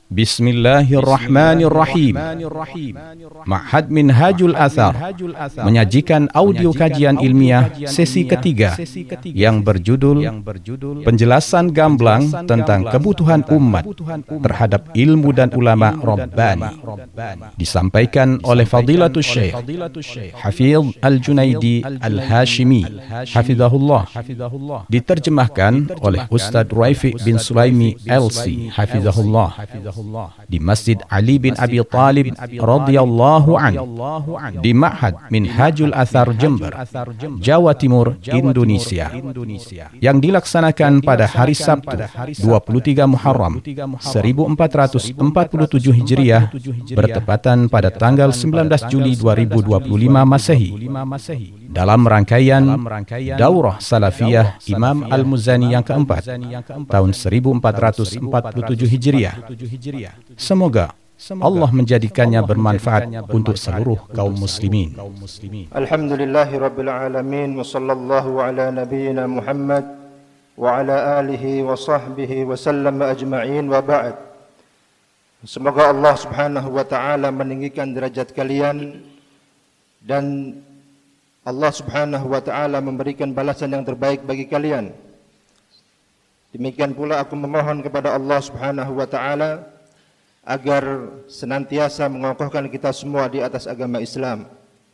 Bismillahirrahmanirrahim. Ma'had Minhajul Athar menyajikan audio kajian ilmiah sesi ketiga yang berjudul Penjelasan Gamblang tentang kebutuhan umat terhadap ilmu dan ulama Rabbani, disampaikan oleh Fadilatul Syekh Hafidh Al-Junaidi Al-Hashimi Hafidhahullah, diterjemahkan oleh Ustadz Raifi bin Sulaimi LC Hafidhahullah di Masjid Ali bin Abi Talib radhiyallahu an di Ma'had Minhajul Athar Jember, Jawa Timur, Indonesia, yang dilaksanakan pada hari Sabtu 23 Muharram 1447 Hijriah bertepatan pada tanggal 19 Juli 2025 Masehi, dalam rangkaian Daurah Salafiyah Imam Al-Muzani yang keempat tahun 1447 Hijriah. Semoga Allah menjadikannya bermanfaat untuk seluruh kaum muslimin. Alhamdulillahirabbil alamin wa sallallahu ala nabiyyina Muhammad wa ala alihi wa sahbihi wa sallam ajma'in wa ba'd. Semoga Allah Subhanahu wa taala meninggikan derajat kalian dan Allah Subhanahu wa taala memberikan balasan yang terbaik bagi kalian. Demikian pula aku memohon kepada Allah Subhanahu wa taala agar senantiasa mengokohkan kita semua di atas agama Islam.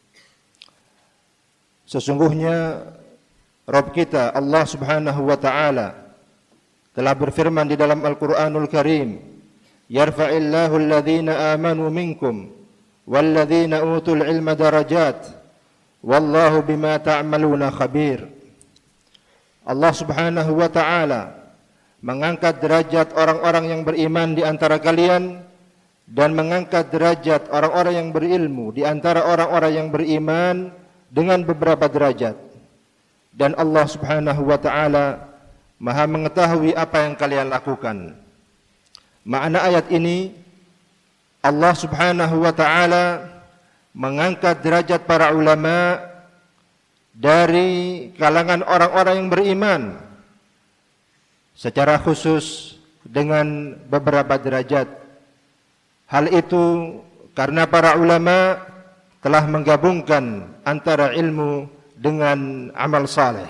Sesungguhnya Rabb kita Allah Subhanahu wa taala telah berfirman di dalam Al-Qur'anul Karim, "Yarfa'illahu alladhina amanu minkum walladhina utul ilma darajat wallahu bima ta'maluna khabir." Allah Subhanahu wa taala mengangkat derajat orang-orang yang beriman di antara kalian dan mengangkat derajat orang-orang yang berilmu di antara orang-orang yang beriman dengan beberapa derajat. Dan Allah Subhanahu wa taala Maha mengetahui apa yang kalian lakukan. Makna ayat ini, Allah Subhanahu wa taala mengangkat derajat para ulama dari kalangan orang-orang yang beriman secara khusus dengan beberapa derajat. Hal itu karena para ulama telah menggabungkan antara ilmu dengan amal saleh.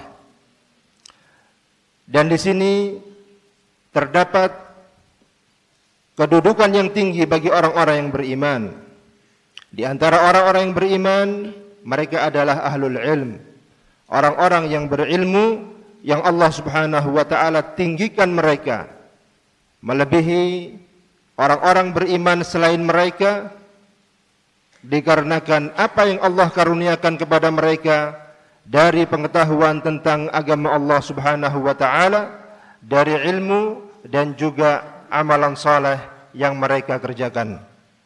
Dan di sini terdapat kedudukan yang tinggi bagi orang-orang yang beriman. Di antara orang-orang yang beriman, mereka adalah ahlul ilm, orang-orang yang berilmu yang Allah Subhanahu wa taala tinggikan mereka melebihi orang-orang beriman selain mereka, dikarenakan apa yang Allah karuniakan kepada mereka dari pengetahuan tentang agama Allah Subhanahu wa taala, dari ilmu dan juga amalan saleh yang mereka kerjakan.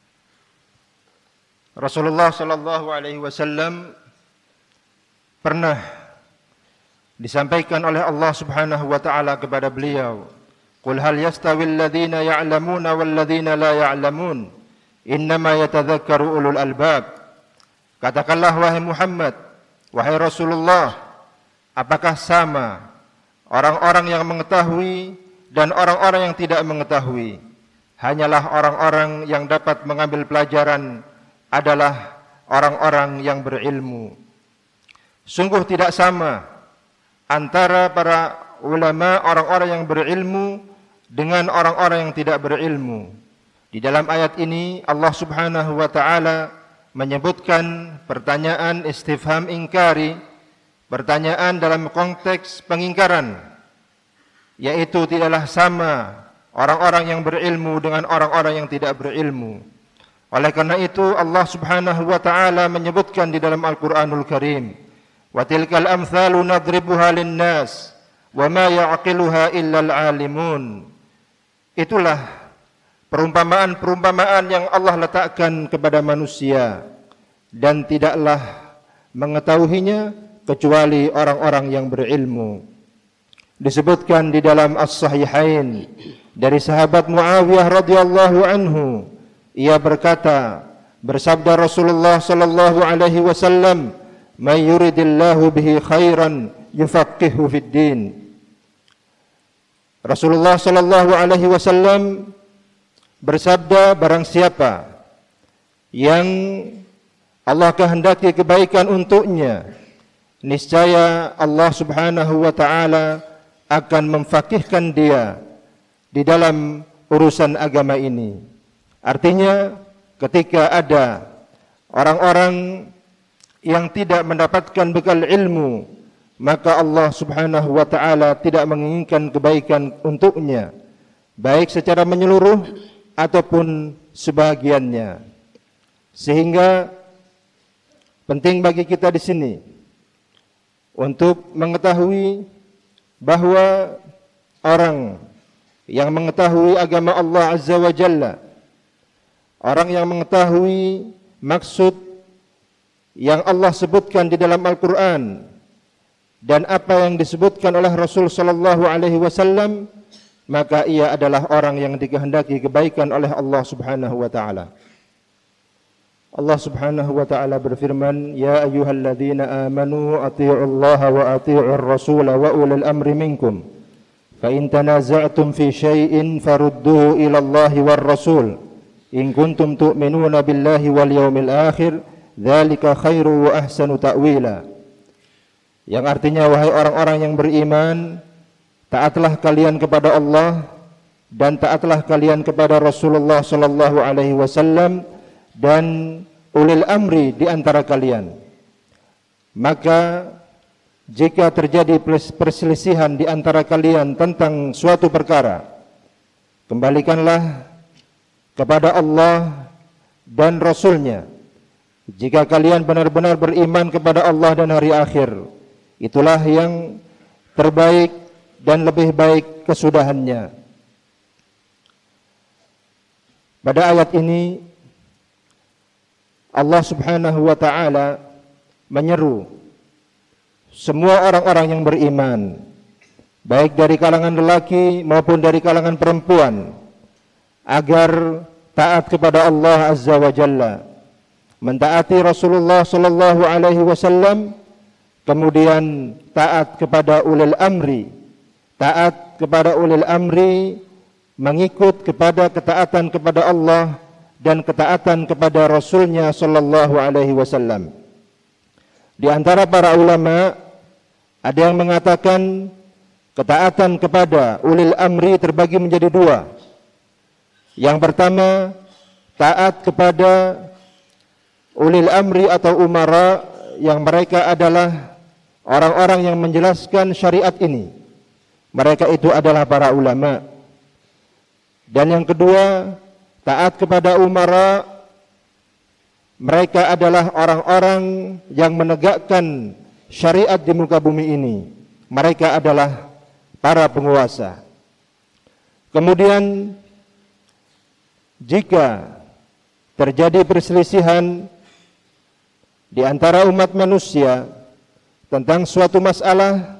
Rasulullah sallallahu alaihi wasallam pernah disampaikan oleh Allah Subhanahu wa taala kepada beliau, "Qul hal yastawil ladzina ya'lamuna wal ladzina la ya'lamun, innama yatadzakkaru ulul albab." Katakanlah wahai Muhammad, wahai Rasulullah, apakah sama orang-orang yang mengetahui dan orang-orang yang tidak mengetahui? Hanyalah orang-orang yang dapat mengambil pelajaran adalah orang-orang yang berilmu. Sungguh tidak sama antara para ulama, orang-orang yang berilmu dengan orang-orang yang tidak berilmu. Di dalam ayat ini Allah Subhanahu wa taala menyebutkan pertanyaan istifham ingkari, pertanyaan dalam konteks pengingkaran, yaitu tidaklah sama orang-orang yang berilmu dengan orang-orang yang tidak berilmu. Oleh karena itu Allah Subhanahu wa taala menyebutkan di dalam Al-Qur'anul Karim, "Wa tilkal amthalu nadribuha lin-nas wa ma ya'qiluha illa al-alimun." Itulah perumpamaan-perumpamaan yang Allah letakkan kepada manusia dan tidaklah mengetahuinya kecuali orang-orang yang berilmu. Disebutkan di dalam As-Sahihain dari sahabat Muawiyah radhiyallahu anhu, ia berkata, bersabda Rasulullah sallallahu alaihi wasallam, "May yuridillahu bihi khairan yufaqihu fid din." Rasulullah sallallahu alaihi wasallam bersabda, barang siapa yang Allah kehendaki kebaikan untuknya, niscaya Allah Subhanahu wa taala akan memfaqihkan dia di dalam urusan agama ini. Artinya, ketika ada orang-orang yang tidak mendapatkan bekal ilmu, maka Allah Subhanahu wa taala tidak menginginkan kebaikan untuknya, baik secara menyeluruh ataupun sebagiannya. Sehingga penting bagi kita di sini untuk mengetahui bahwa orang yang mengetahui agama Allah Azza wa Jalla, orang yang mengetahui maksud yang Allah sebutkan di dalam Al-Quran dan apa yang disebutkan oleh Rasul sallallahu alaihi wasallam, maka ia adalah orang yang dikehendaki kebaikan oleh Allah Subhanahu wa taala. Allah Subhanahu wa taala berfirman, "Ya ayyuhalladzina amanu athi'ullaha wa athi'ur rasula wa ulil amri minkum. Fa in tanaza'tum fi syai'in farudduhu ila Allahi war rasul. In kuntum tu'minuna billahi wal yawmil akhir, dzalika khairu wa ahsanu ta'wila." Yang artinya, wahai orang-orang yang beriman, taatlah kalian kepada Allah dan taatlah kalian kepada Rasulullah sallallahu alaihi wasallam dan ulil amri di antara kalian. Maka jika terjadi perselisihan di antara kalian tentang suatu perkara, kembalikanlah kepada Allah dan Rasul-Nya. Jika kalian benar-benar beriman kepada Allah dan hari akhir, itulah yang terbaik dan lebih baik kesudahannya. Pada ayat ini Allah Subhanahu wa taala menyeru semua orang-orang yang beriman, baik dari kalangan lelaki maupun dari kalangan perempuan, agar taat kepada Allah Azza wa Jalla, mentaati Rasulullah sallallahu alaihi wasallam, kemudian taat kepada ulil amri. Taat kepada ulil amri mengikut kepada ketaatan kepada Allah dan ketaatan kepada Rasul-Nya sallallahu alaihi wasallam. Di antara para ulama ada yang mengatakan ketaatan kepada ulil amri terbagi menjadi dua. Yang pertama, taat kepada ulil amri atau umara yang mereka adalah orang-orang yang menjelaskan syariat ini. Mereka itu adalah para ulama. Dan yang kedua, taat kepada umara, mereka adalah orang-orang yang menegakkan syariat di muka bumi ini. Mereka adalah para penguasa. Kemudian jika terjadi perselisihan di antara umat manusia tentang suatu masalah,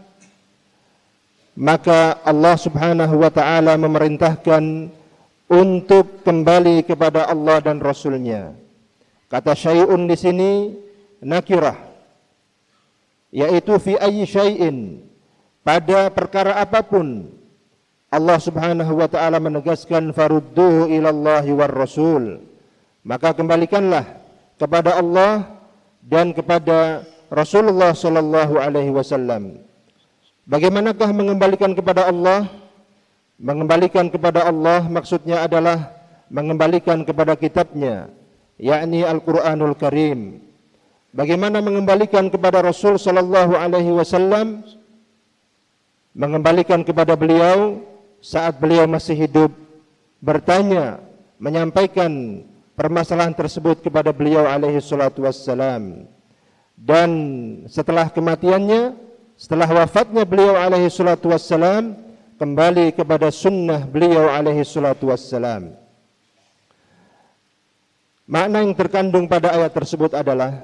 maka Allah Subhanahu wa taala memerintahkan untuk kembali kepada Allah dan Rasul-Nya. Kata syai'un di sini nakirah, yaitu fi ayyi syai'in, pada perkara apapun. Allah Subhanahu wa taala menegaskan farudduhu ilallahi war rasul. Maka kembalikanlah kepada Allah dan kepada Rasulullah sallallahu alaihi wasallam. Bagaimanakah mengembalikan kepada Allah? Mengembalikan kepada Allah maksudnya adalah mengembalikan kepada kitabnya, yakni Al-Quranul Karim. Bagaimana mengembalikan kepada Rasul sallallahu alaihi wasallam? Mengembalikan kepada beliau saat beliau masih hidup, bertanya, menyampaikan permasalahan tersebut kepada beliau alaihi salatu wassalam. Dan setelah kematiannya, setelah wafatnya beliau alaihi salatu wassalam, kembali kepada sunnah beliau alaihi salatu wassalam. Makna yang terkandung pada ayat tersebut adalah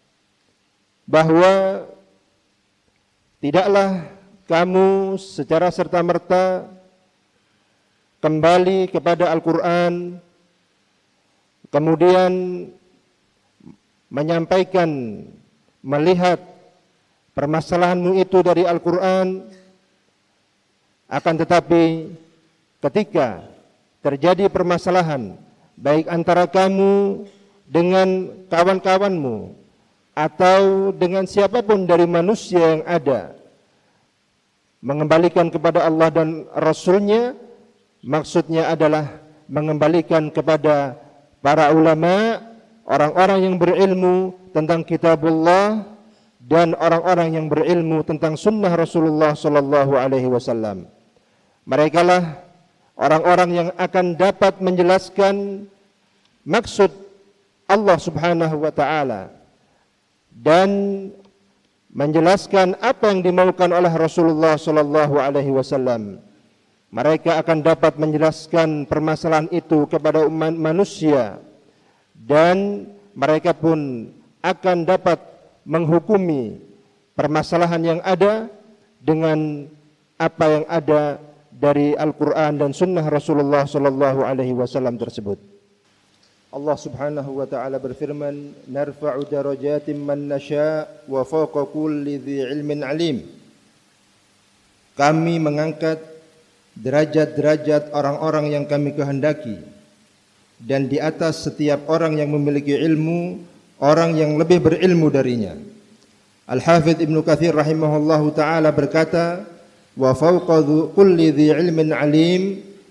bahwa tidaklah kamu secara serta-merta kembali kepada Al-Quran, kemudian menyampaikan, melihat permasalahanmu itu dari Al-Quran, akan tetapi ketika terjadi permasalahan baik antara kamu dengan kawan-kawanmu atau dengan siapapun dari manusia yang ada, mengembalikan kepada Allah dan Rasul-Nya, maksudnya adalah mengembalikan kepada para ulama, orang-orang yang berilmu tentang kitabullah dan orang-orang yang berilmu tentang sunnah Rasulullah sallallahu alaihi wasallam. Merekalah orang-orang yang akan dapat menjelaskan maksud Allah Subhanahu wa taala dan menjelaskan apa yang dimaukan oleh Rasulullah sallallahu alaihi wasallam. Mereka akan dapat menjelaskan permasalahan itu kepada umat manusia dan mereka pun akan dapat menghukumi permasalahan yang ada dengan apa yang ada dari Al-Quran dan Sunnah Rasulullah sallallahu alaihi wasallam tersebut. Allah Subhanahu wa taala berfirman, "Narfa'u darajatin man nasha' wa fawqa kulli dzi 'ilmin 'alim." Kami mengangkat derajat-derajat orang-orang yang kami kehendaki dan di atas setiap orang yang memiliki ilmu, orang yang lebih berilmu darinya. Al-Hafidz Ibnu Katsir rahimahullahu taala berkata, "Wa fawqa kulli dzi 'ilmin 'alim."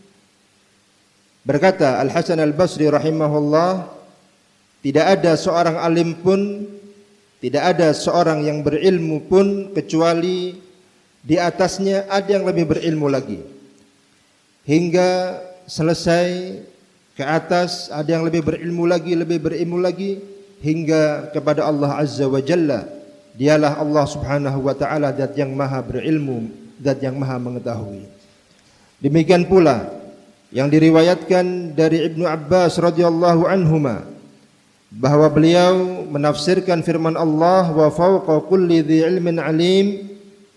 Berkata Al-Hasan Al-Basri rahimahullah, tidak ada seorang alim pun, tidak ada seorang yang berilmu pun kecuali di atasnya ada yang lebih berilmu lagi. Hingga selesai ke atas ada yang lebih berilmu lagi hingga kepada Allah Azza wa Jalla. Dialah Allah Subhanahu wa taala, zat yang maha berilmu, zat yang maha mengetahui. Demikian pula yang diriwayatkan dari Ibnu Abbas radhiyallahu anhuma bahwa beliau menafsirkan firman Allah wa fawqa kulli dzi ilmin alim,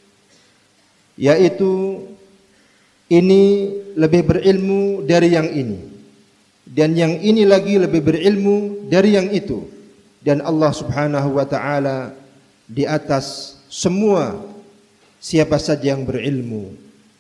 yaitu ini lebih berilmu dari yang ini dan yang ini lagi lebih berilmu dari yang itu, dan Allah Subhanahu wa taala di atas semua siapa saja yang berilmu.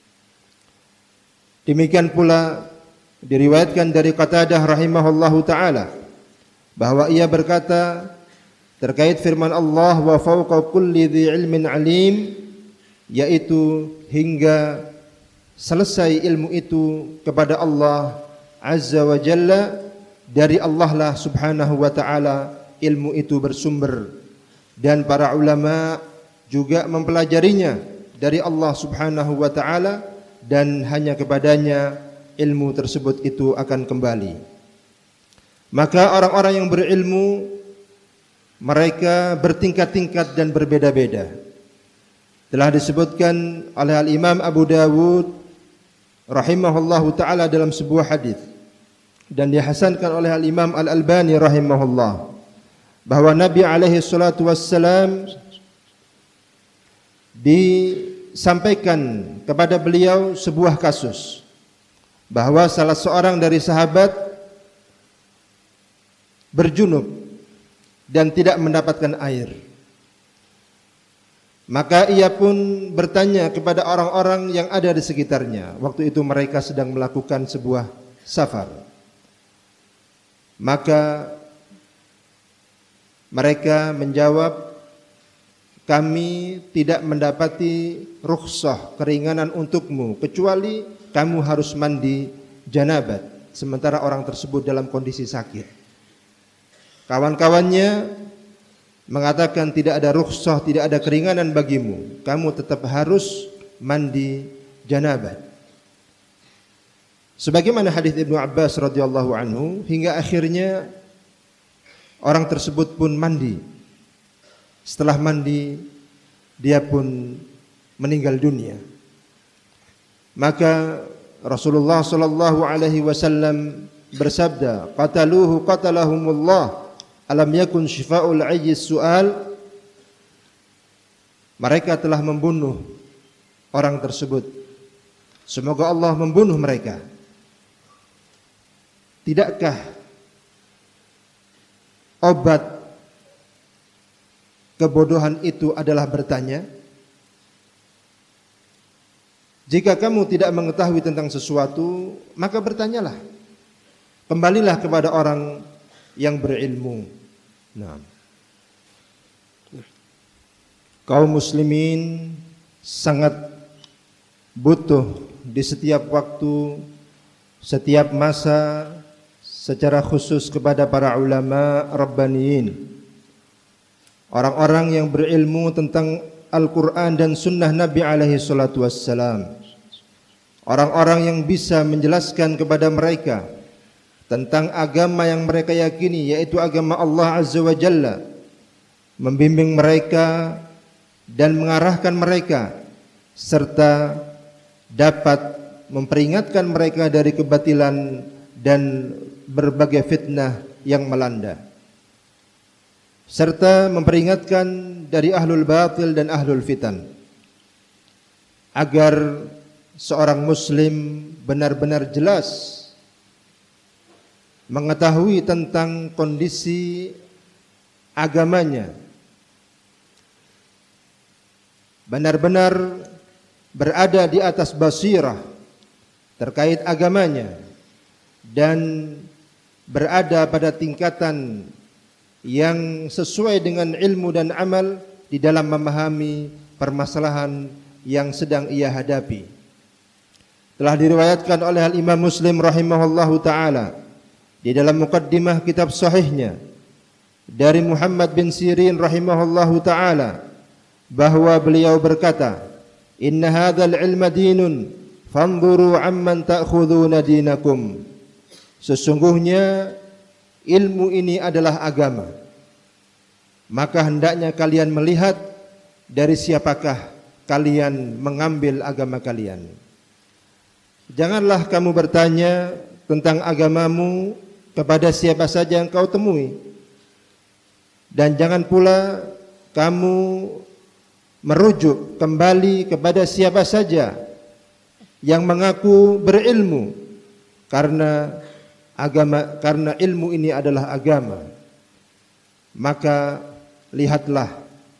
Demikian pula diriwayatkan dari Qatadah rahimahullahu taala bahwa ia berkata terkait firman Allah wa fawqa kulli dzi ilmin alim, yaitu hingga selesai ilmu itu kepada Allah Azza wa Jalla, dari Allah lah Subhanahu wa taala ilmu itu bersumber, dan para ulama juga mempelajarinya dari Allah Subhanahu wa taala, dan hanya kepadanya ilmu tersebut itu akan kembali. Maka orang-orang yang berilmu mereka bertingkat-tingkat dan berbeda-beda. Telah disebutkan oleh Al-Imam Abu Dawud rahimahullahu taala dalam sebuah hadis, dan dihasankan oleh Al-Imam Al-Albani rahimahullah, bahwa Nabi alaihi salatu wassalam disampaikan kepada beliau sebuah kasus bahwa salah seorang dari sahabat berjunub dan tidak mendapatkan air. Maka ia pun bertanya kepada orang-orang yang ada di sekitarnya. Waktu itu mereka sedang melakukan sebuah safar. Maka mereka menjawab, kami tidak mendapati rukhsah, keringanan untukmu, kecuali kamu harus mandi janabat, sementara orang tersebut dalam kondisi sakit. Kawan-kawannya mengatakan tidak ada rukhsah, tidak ada keringanan bagimu, kamu tetap harus mandi janabat. Sebagaimana hadis Ibnu Abbas radhiyallahu anhu, hingga akhirnya orang tersebut pun mandi. Setelah mandi dia pun meninggal dunia. Maka Rasulullah sallallahu alaihi wasallam bersabda, qataluhu qatalahumullah, alam yakun syifa'ul ayyi su'al. Mereka telah membunuh orang tersebut, semoga Allah membunuh mereka. Tidakkah obat kebodohan itu adalah bertanya? Jika kamu tidak mengetahui tentang sesuatu, maka bertanyalah. Kembalilah kepada orang yang berilmu. Nah, kaum muslimin sangat butuh di setiap waktu, setiap masa, secara khusus kepada para ulama rabbaniyin, orang-orang yang berilmu tentang Al-Quran dan Sunnah Nabi alaihi salatu wassalam, orang-orang yang bisa menjelaskan kepada mereka tentang agama yang mereka yakini, yaitu agama Allah Azza wa Jalla, membimbing mereka dan mengarahkan mereka, serta dapat memperingatkan mereka dari kebatilan dan berbagai fitnah yang melanda, serta memperingatkan dari ahlul batil dan ahlul fitan, agar seorang muslim benar-benar jelas mengetahui tentang kondisi agamanya, benar-benar berada di atas basirah terkait agamanya, dan berada pada tingkatan yang sesuai dengan ilmu dan amal di dalam memahami permasalahan yang sedang ia hadapi. Telah diriwayatkan oleh Al-Imam Muslim rahimahullahu ta'ala di dalam muqaddimah kitab sahihnya dari Muhammad bin Sirin rahimahullahu ta'ala, bahwa beliau berkata, "Inna hadzal ilma dinun, fanzuru amman ta'khuduna dinakum." Sesungguhnya ilmu ini adalah agama, maka hendaknya kalian melihat dari siapakah kalian mengambil agama kalian. Janganlah kamu bertanya tentang agamamu kepada siapa saja yang kau temui, dan jangan pula kamu merujuk kembali kepada siapa saja yang mengaku berilmu, karena ilmu ini adalah agama. Maka lihatlah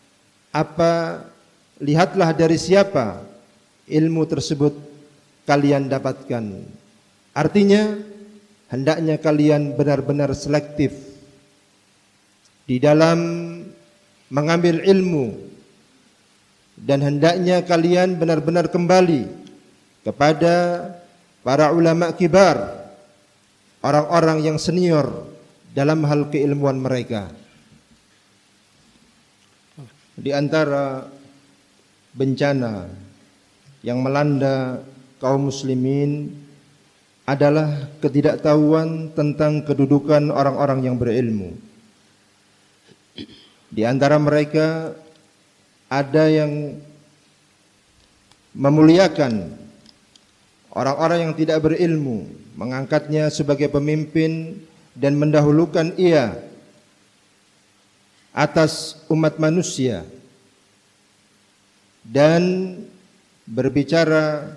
dari siapa ilmu tersebut kalian dapatkan. Artinya hendaknya kalian benar-benar selektif di dalam mengambil ilmu, dan hendaknya kalian benar-benar kembali kepada para ulama kibar, orang-orang yang senior dalam hal keilmuan mereka. Di antara bencana yang melanda kaum muslimin adalah ketidaktahuan tentang kedudukan orang-orang yang berilmu. Di antara mereka ada yang memuliakan orang-orang yang tidak berilmu, mengangkatnya sebagai pemimpin dan mendahulukan ia atas umat manusia, dan berbicara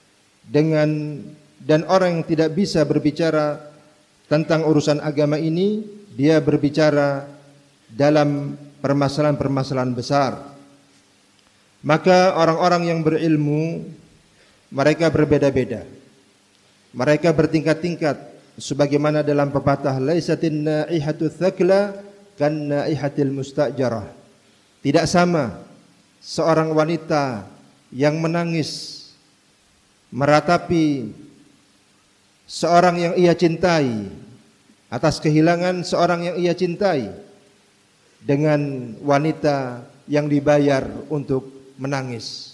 dan orang yang tidak bisa berbicara tentang urusan agama ini, dia berbicara dalam permasalahan-permasalahan besar. Maka orang-orang yang berilmu, mereka berbeda-beda, mereka bertingkat-tingkat, sebagaimana dalam pepatah, laisatin naihatu thaqla kan naihatil mustajarah. Tidak sama seorang wanita yang menangis meratapi seorang yang ia cintai, atas kehilangan seorang yang ia cintai, dengan wanita yang dibayar untuk menangis.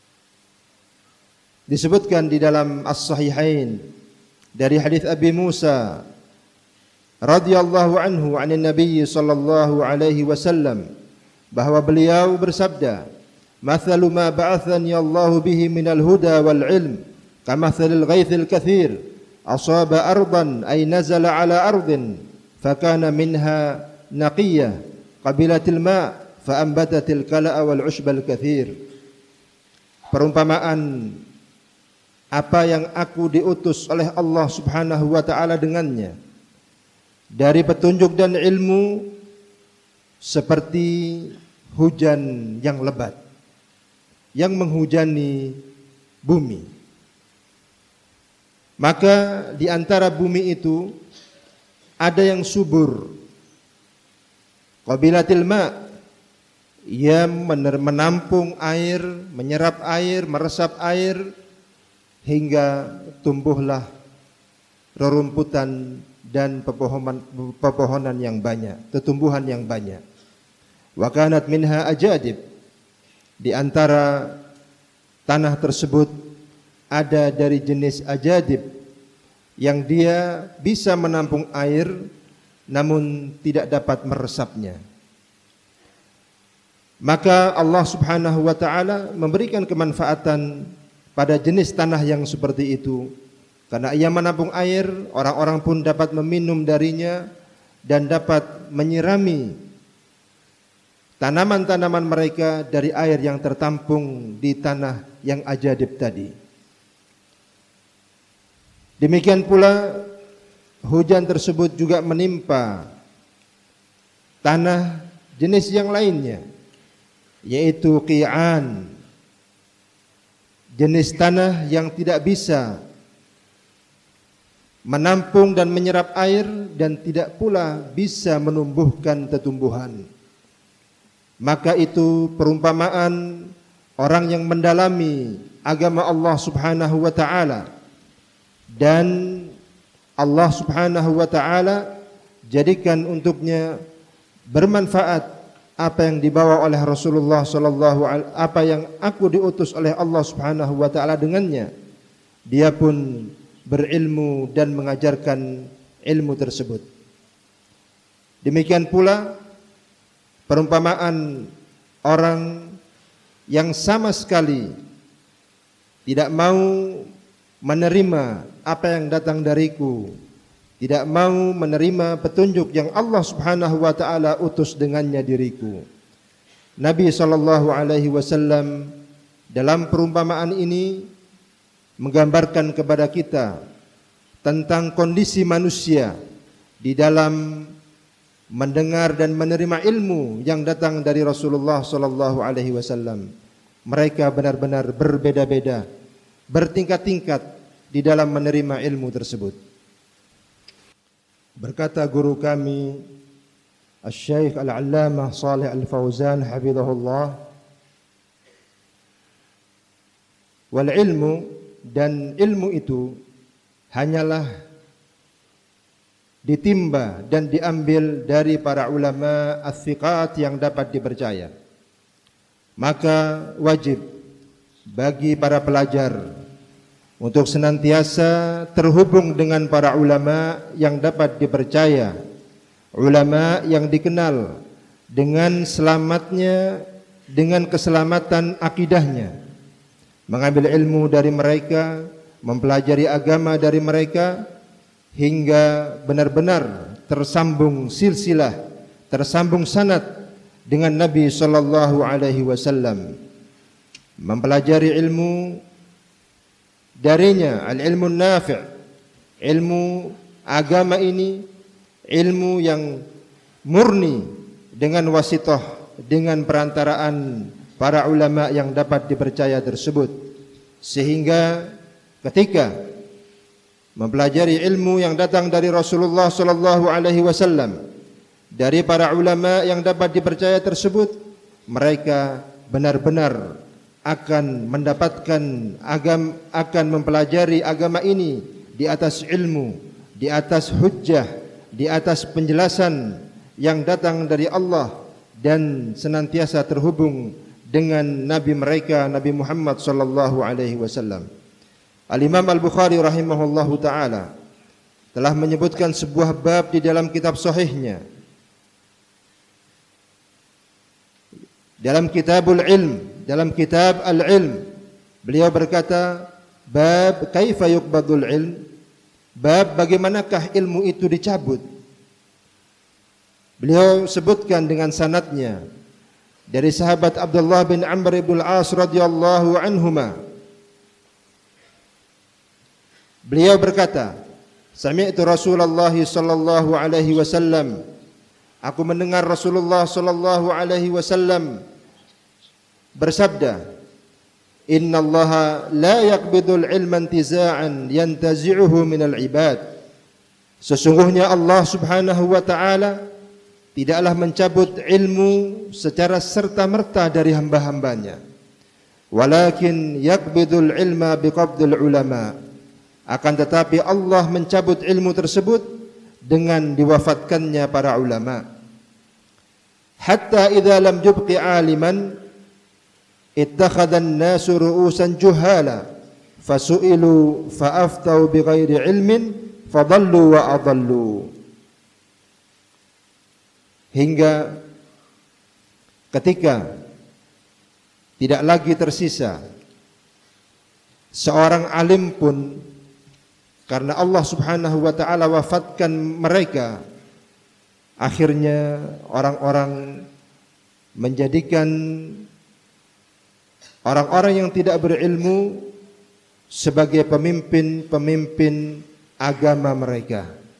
Disebutkan di dalam As-Sahihain dari hadis Abi Musa radhiyallahu anhu 'anil Nabi sallallahu alaihi wasallam, bahwa beliau bersabda, "Mathalu ma ba'athani Allahu bihi minal huda wal ilm, kamathalil ghaithil kathir, asaba ardan ay nazala ala ardin, fakana minha naqiyah, qabilatil ma' fa'ambatatil kala'a wal ushbal kathir." Perumpamaan apa yang aku diutus oleh Allah Subhanahu wa ta'ala dengannya dari petunjuk dan ilmu, seperti hujan yang lebat yang menghujani bumi. Maka di antara bumi itu ada yang subur, qabilatil ma', ia menampung air, menyerap air, meresap air, hingga tumbuhlah rerumputan dan pepohonan yang banyak, tumbuhan yang banyak. Wa kanat minha ajadib, di antara tanah tersebut ada dari jenis ajadib yang dia bisa menampung air namun tidak dapat meresapnya. Maka Allah Subhanahu wa taala memberikan kemanfaatan pada jenis tanah yang seperti itu, karena ia menampung air, orang-orang pun dapat meminum darinya dan dapat menyirami tanaman-tanaman mereka dari air yang tertampung di tanah yang ajadib tadi. Demikian pula hujan tersebut juga menimpa tanah jenis yang lainnya, yaitu qi'an, jenis tanah yang tidak bisa menampung dan menyerap air dan tidak pula bisa menumbuhkan tumbuhan. Maka itu perumpamaan orang yang mendalami agama Allah Subhanahu wa taala, dan Allah Subhanahu wa taala jadikan untuknya bermanfaat apa yang dibawa oleh Rasulullah sallallahu alaihi, apa yang aku diutus oleh Allah Subhanahu wa taala dengannya. Dia pun berilmu dan mengajarkan ilmu tersebut. Demikian pula perumpamaan orang yang sama sekali tidak mau menerima apa yang datang dariku, tidak mau menerima petunjuk yang Allah Subhanahu wa taala utus dengannya diriku. Nabi sallallahu alaihi wasallam dalam perumpamaan ini menggambarkan kepada kita tentang kondisi manusia di dalam mendengar dan menerima ilmu yang datang dari Rasulullah sallallahu alaihi wasallam. Mereka benar-benar berbeda-beda, bertingkat-tingkat di dalam menerima ilmu tersebut. Berkata guru kami Asy-Syaikh Al-Allamah Shalih Al-Fauzan hafizahullah, wal ilmu, dan ilmu itu hanyalah ditimba dan diambil dari para ulama as-siqat yang dapat dipercaya. Maka wajib bagi para pelajar untuk senantiasa terhubung dengan para ulama yang dapat dipercaya, ulama yang dikenal dengan selamatnya, dengan keselamatan akidahnya, mengambil ilmu dari mereka, mempelajari agama dari mereka, hingga benar-benar tersambung silsilah, tersambung sanad dengan Nabi sallallahu alaihi wasallam, mempelajari ilmu darinya, al-ilmu nafi', ilmu agama ini ilmu yang murni dengan wasithah, dengan perantaraan para ulama yang dapat dipercaya tersebut, sehingga ketika mempelajari ilmu yang datang dari Rasulullah sallallahu alaihi wasallam, dari para ulama yang dapat dipercaya tersebut, mereka benar-benar akan mendapatkan akan mempelajari agama ini di atas ilmu, di atas hujjah, di atas penjelasan yang datang dari Allah, dan senantiasa terhubung dengan Nabi mereka, Nabi Muhammad sallallahu alaihi wasallam. Al-Imam Al-Bukhari rahimahullahu taala telah menyebutkan sebuah bab di dalam kitab sahihnya, dalam Kitabul Ilm, dalam kitab Al-Ilm, beliau berkata, bab kaifa yuqbadul ilm, bab bagaimanakah ilmu itu dicabut. Beliau sebutkan dengan sanadnya dari sahabat Abdullah bin Amr bin Al-As radhiyallahu anhuma. Beliau berkata, sami'tu Rasulullah sallallahu alaihi wasallam, aku mendengar Rasulullah sallallahu alaihi wasallam bersabda, innallaha la yaqbidul ilma intiza'an yantazi'uhu minal ibad. Sesungguhnya Allah Subhanahu wa taala tidaklah mencabut ilmu secara serta-merta dari hamba-hambanya. Walakin yaqbidul ilma biqabdil ulama. Akan tetapi Allah mencabut ilmu tersebut dengan diwafatkannya para ulama. Hatta idza lam yubqi aliman ittakhadha an-nasu ru'usan juhala fasu'ilu fa'aftau bighairi ilmin fadallu wa adallu. Hingga ketika tidak lagi tersisa seorang alim pun, karena Allah Subhanahu wa taala wafatkan mereka, akhirnya orang-orang menjadikan orang-orang yang tidak berilmu sebagai pemimpin-pemimpin agama mereka.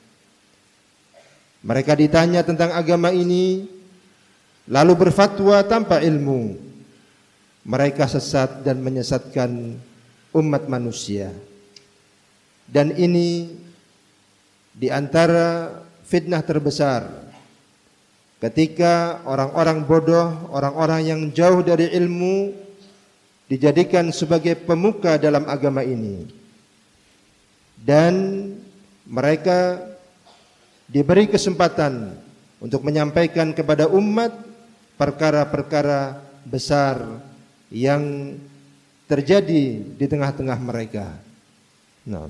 Mereka ditanya tentang agama ini lalu berfatwa tanpa ilmu. Mereka sesat dan menyesatkan umat manusia. Dan ini di antara fitnah terbesar ketika orang-orang bodoh, orang-orang yang jauh dari ilmu dijadikan sebagai pemuka dalam agama ini. Dan mereka diberi kesempatan untuk menyampaikan kepada umat perkara-perkara besar yang terjadi di tengah-tengah mereka. Nah,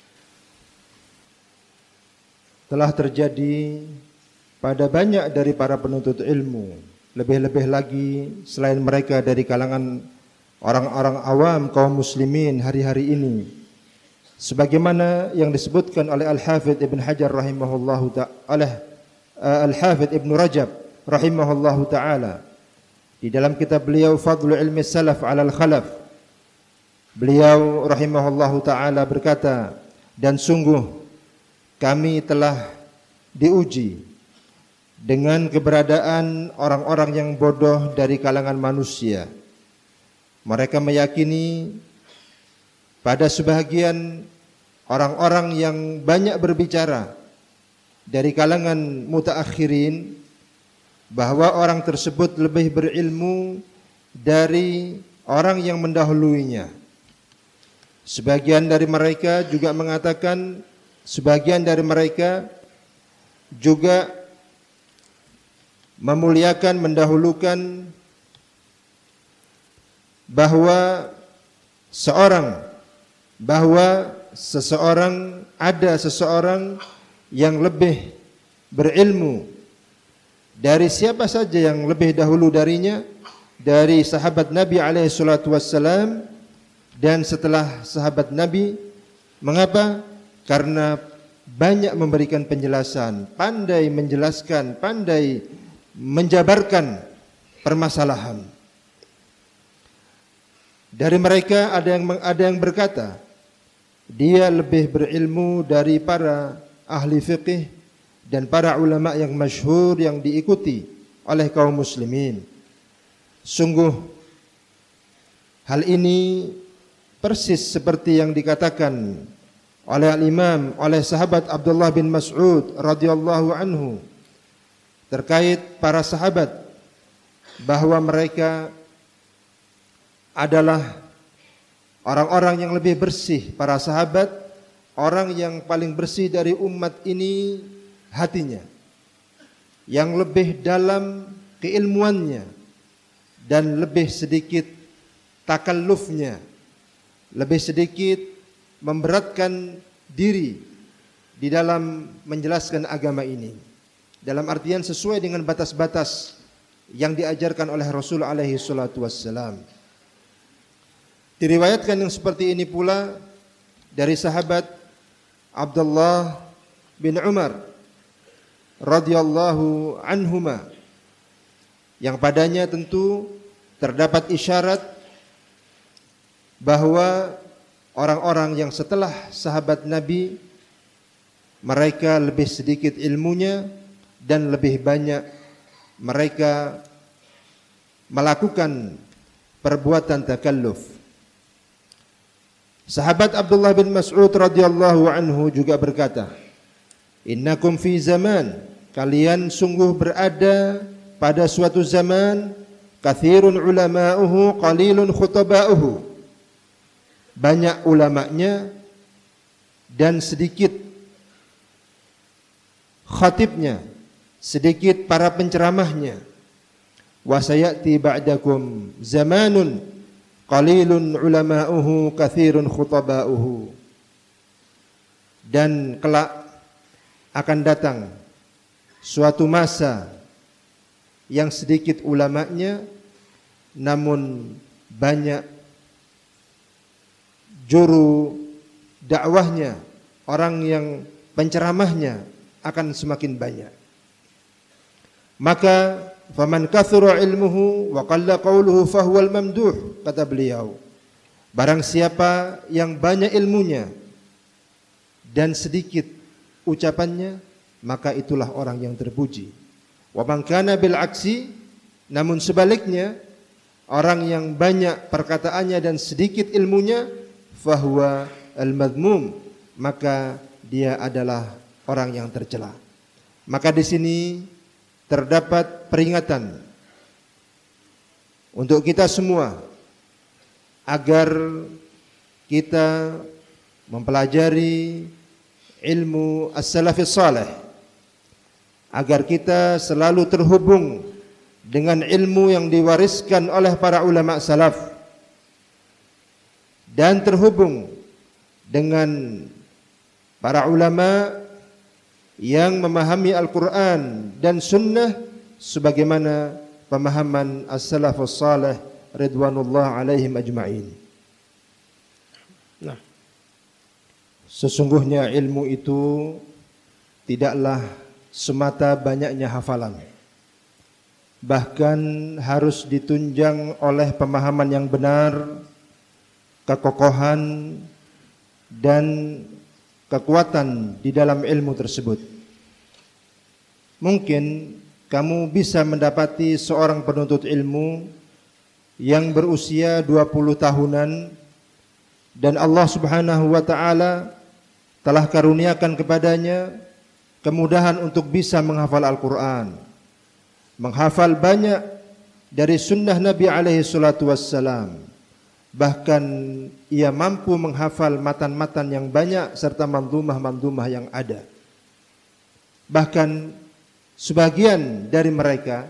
telah terjadi pada banyak dari para penuntut ilmu, lebih-lebih lagi selain mereka dari kalangan orang-orang awam kaum muslimin hari-hari ini, sebagaimana yang disebutkan oleh Al-Hafidh Ibn Hajar rahimahullahu ta'ala, Al-Hafidh Ibn Rajab rahimahullahu ta'ala di dalam kitab beliau Fadlu Ilmi Salaf 'alal Khalaf. Beliau rahimahullahu ta'ala berkata, dan sungguh kami telah diuji dengan keberadaan orang-orang yang bodoh dari kalangan manusia. Mereka meyakini pada sebahagian orang-orang yang banyak berbicara dari kalangan mutaakhirin bahwa orang tersebut lebih berilmu dari orang yang mendahuluinya. Sebagian dari mereka juga mengatakan, sebagian dari mereka juga memuliakan, mendahulukan bahwa ada seseorang yang lebih berilmu dari siapa saja yang lebih dahulu darinya, dari sahabat Nabi alaihi salatu wassalam dan setelah sahabat Nabi. Mengapa? Karena banyak memberikan penjelasan, pandai menjelaskan, pandai menjabarkan permasalahan. Dari mereka ada yang berkata, dia lebih berilmu dari para ahli fiqih dan para ulama yang masyhur yang diikuti oleh kaum muslimin. Sungguh hal ini persis seperti yang dikatakan oleh al-Imam, oleh sahabat Abdullah bin Mas'ud radhiyallahu anhu terkait para sahabat, bahwa mereka adalah orang-orang yang lebih bersih. Para sahabat, orang yang paling bersih dari umat ini hatinya, yang lebih dalam keilmuannya dan lebih sedikit takallufnya, lebih sedikit memberatkan diri di dalam menjelaskan agama ini, dalam artian sesuai dengan batas-batas yang diajarkan oleh Rasul alaihi salatu wassalam. Diriwayatkan yang seperti ini pula dari sahabat Abdullah bin Umar radhiyallahu anhuma, yang padanya tentu terdapat isyarat bahwa orang-orang yang setelah sahabat Nabi mereka lebih sedikit ilmunya dan lebih banyak mereka melakukan perbuatan takalluf. Sahabat Abdullah bin Mas'ud radhiyallahu anhu juga berkata, "Innakum fi zaman, kalian sungguh berada pada suatu zaman, katsirun ulama'uhu qalilun khutaba'uhu." Banyak ulamanya dan sedikit khatibnya, sedikit para penceramahnya. Wa sayati ba'dakum zamanun qalilun ulama'uhu katsirun khutaba'uhu. Dan kelak akan datang suatu masa yang sedikit ulamanya namun banyak juru dakwahnya, orang yang penceramahnya akan semakin banyak. Maka faman kathura ilmuhu wa qalla qawluhu fahuwal mamduh, kata beliau. Barang siapa yang banyak ilmunya dan sedikit ucapannya, maka itulah orang yang terpuji. Wa man kana bil aksi, namun sebaliknya, orang yang banyak perkataannya dan sedikit ilmunya, fahuwa al-madmum, maka dia adalah orang yang tercela. Maka di sini terdapat peringatan untuk kita semua agar kita mempelajari ilmu as-salafis salih, agar kita selalu terhubung dengan ilmu yang diwariskan oleh para ulama salaf dan terhubung dengan para ulama yang memahami Al-Quran dan Sunnah sebagaimana pemahaman as-salafus salih ridwanullah alaihim ajma'in. Nah, sesungguhnya ilmu itu tidaklah semata banyaknya hafalan, bahkan harus ditunjang oleh pemahaman yang benar, kekokohan dan kekuatan di dalam ilmu tersebut. Mungkin kamu bisa mendapati seorang penuntut ilmu yang berusia 20 tahunan dan Allah Subhanahu wa taala telah karuniakan kepadanya kemudahan untuk bisa menghafal Al-Quran, menghafal banyak dari sunnah Nabi alaihi salatu wassalam. Bahkan ia mampu menghafal matan-matan yang banyak serta mandumah-mandumah yang ada. Bahkan sebagian dari mereka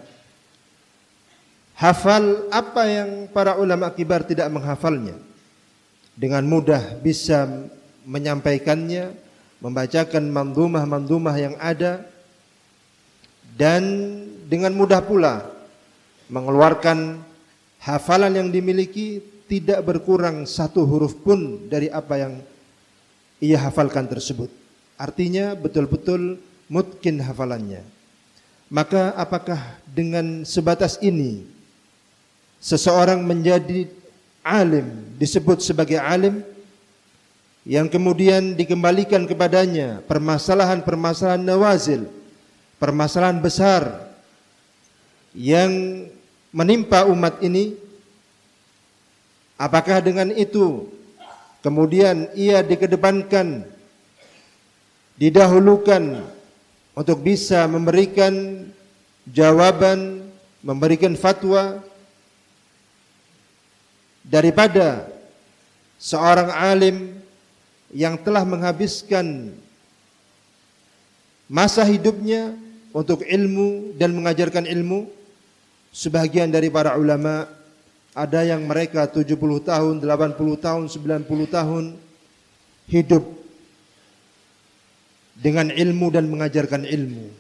hafal apa yang para ulama kibar tidak menghafalnya. Dengan mudah bisa menyampaikannya, membacakan mandumah-mandumah yang ada, dan dengan mudah pula mengeluarkan hafalan yang dimiliki tidak berkurang satu huruf pun dari apa yang ia hafalkan tersebut. Artinya betul-betul mutkin hafalannya. Maka apakah dengan sebatas ini seseorang menjadi alim, disebut sebagai alim, yang kemudian dikembalikan kepadanya permasalahan-permasalahan nawazil, permasalahan besar yang menimpa umat ini? Apakah dengan itu kemudian ia dikedepankan, didahulukan untuk bisa memberikan jawaban, memberikan fatwa daripada seorang alim yang telah menghabiskan masa hidupnya untuk ilmu dan mengajarkan ilmu? Sebagian dari para ulama, ada yang mereka 70 tahun, 80 tahun, 90 tahun hidup dengan ilmu dan mengajarkan ilmu.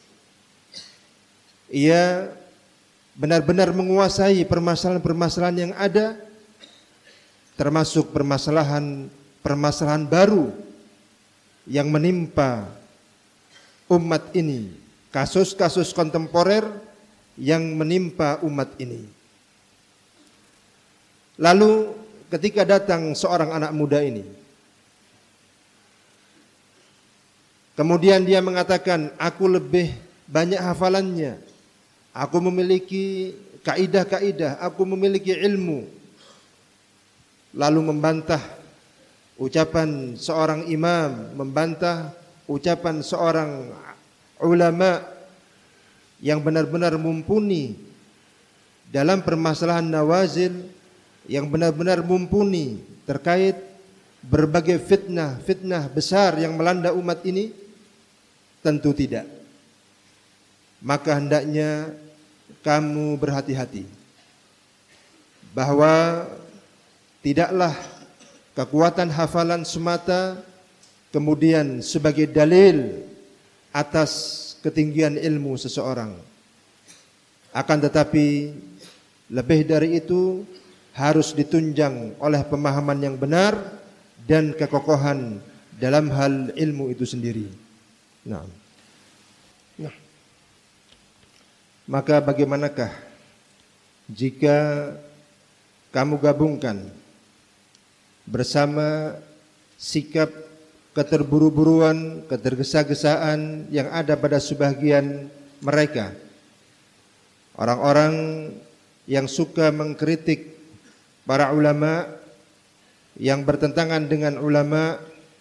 Ia benar-benar menguasai permasalahan-permasalahan yang ada, termasuk permasalahan baru yang menimpa umat ini, kasus-kasus kontemporer yang menimpa umat ini. Lalu ketika datang seorang anak muda ini, kemudian dia mengatakan, aku lebih banyak hafalannya, aku memiliki kaidah-kaidah, aku memiliki ilmu. Lalu membantah ucapan seorang imam, membantah ucapan seorang ulama yang benar-benar mumpuni dalam permasalahan nawazil, yang benar-benar mumpuni terkait berbagai fitnah besar yang melanda umat ini? Tentu tidak. Maka hendaknya kamu berhati-hati bahwa tidaklah kekuatan hafalan semata kemudian sebagai dalil atas ketinggian ilmu seseorang. Akan tetapi lebih dari itu harus ditunjang oleh pemahaman yang benar dan kekokohan dalam hal ilmu itu sendiri. Nah, maka bagaimanakah jika kamu gabungkan bersama sikap keterburu-buruan, ketergesa-gesaan yang ada pada sebagian mereka, orang-orang yang suka mengkritik para ulama, yang bertentangan dengan ulama.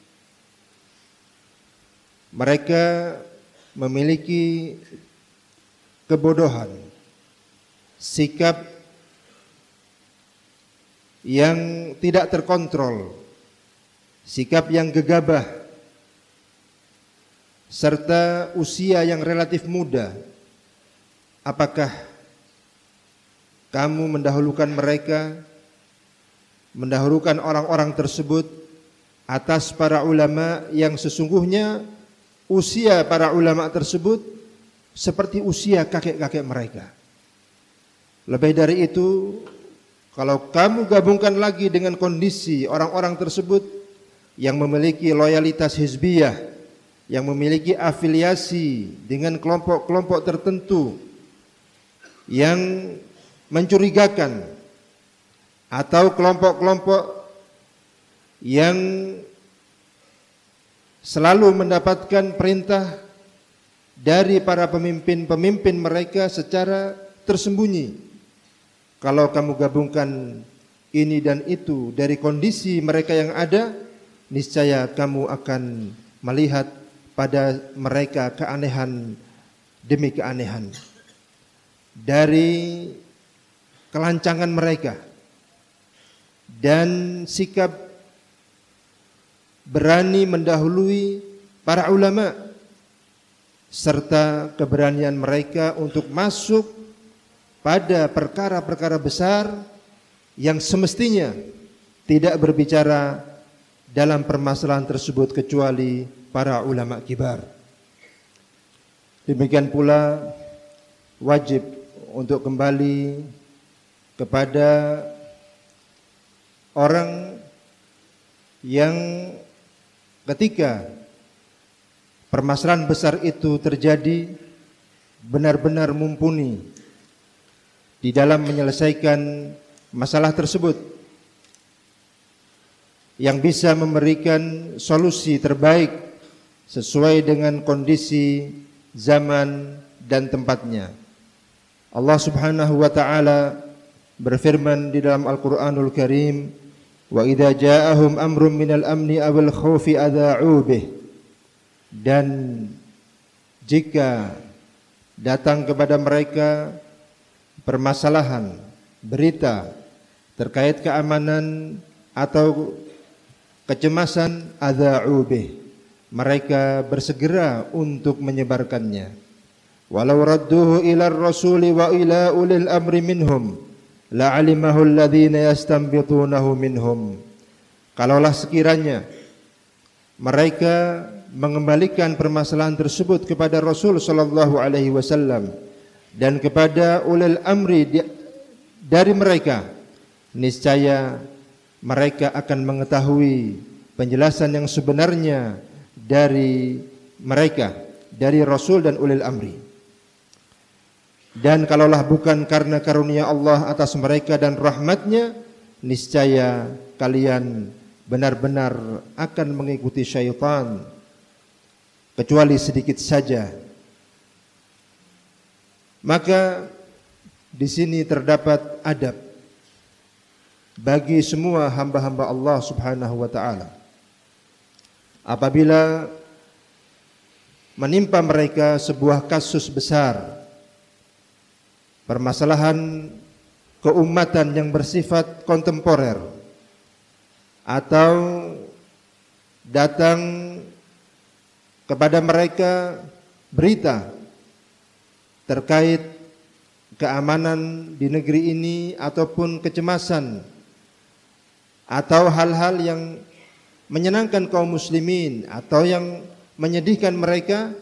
Mereka memiliki kebodohan, sikap yang tidak terkontrol, sikap yang gegabah, serta usia yang relatif muda. Apakah kamu mendahulukan mereka, mendahulukan orang-orang tersebut atas para ulama yang sesungguhnya usia para ulama tersebut seperti usia kakek-kakek mereka? Lebih dari itu, kalau kamu gabungkan lagi dengan kondisi orang-orang tersebut yang memiliki loyalitas hizbiyah, yang memiliki afiliasi dengan kelompok-kelompok tertentu yang mencurigakan, atau kelompok-kelompok yang selalu mendapatkan perintah dari para pemimpin-pemimpin mereka secara tersembunyi. Kalau kamu gabungkan ini dan itu dari kondisi mereka yang ada, niscaya kamu akan melihat pada mereka keanehan demi keanehan. Dari kelancangan mereka dan sikap berani mendahului para ulama, serta keberanian mereka untuk masuk pada perkara-perkara besar yang semestinya tidak berbicara dalam permasalahan tersebut kecuali para ulama kibar. Demikian pula wajib untuk kembali kepada orang yang ketika permasalahan besar itu terjadi benar-benar mumpuni di dalam menyelesaikan masalah tersebut, yang bisa memberikan solusi terbaik sesuai dengan kondisi zaman dan tempatnya. Allah Subhanahu wa taala berfirman di dalam Al-Qur'anul Karim, "Wa idza ja'ahum amrun minal amni awil khaufi adha'u bih." Dan jika datang kepada mereka permasalahan, berita terkait keamanan atau kecemasan, adha'u bih, mereka bersegera untuk menyebarkannya. Walau radduhu ila ar-rasuli wa ila ulil amri minhum la'alimahu alladhina yastanbitunahu minhum. Kalaulah sekiranya mereka mengembalikan permasalahan tersebut kepada Rasul sallallahu alaihi wasallam dan kepada ulil amri dari mereka, niscaya mereka akan mengetahui penjelasan yang sebenarnya dari mereka, dari Rasul dan ulil amri. Dan kalaulah bukan karena karunia Allah atas mereka dan rahmatnya, niscaya kalian benar-benar akan mengikuti syaitan kecuali sedikit saja. Maka di sini terdapat adab bagi semua hamba-hamba Allah Subhanahu wa taala apabila menimpa mereka sebuah kasus besar, permasalahan keumatan yang bersifat kontemporer, atau datang kepada mereka berita terkait keamanan di negeri ini ataupun kecemasan atau hal-hal yang menyenangkan kaum muslimin atau yang menyedihkan mereka,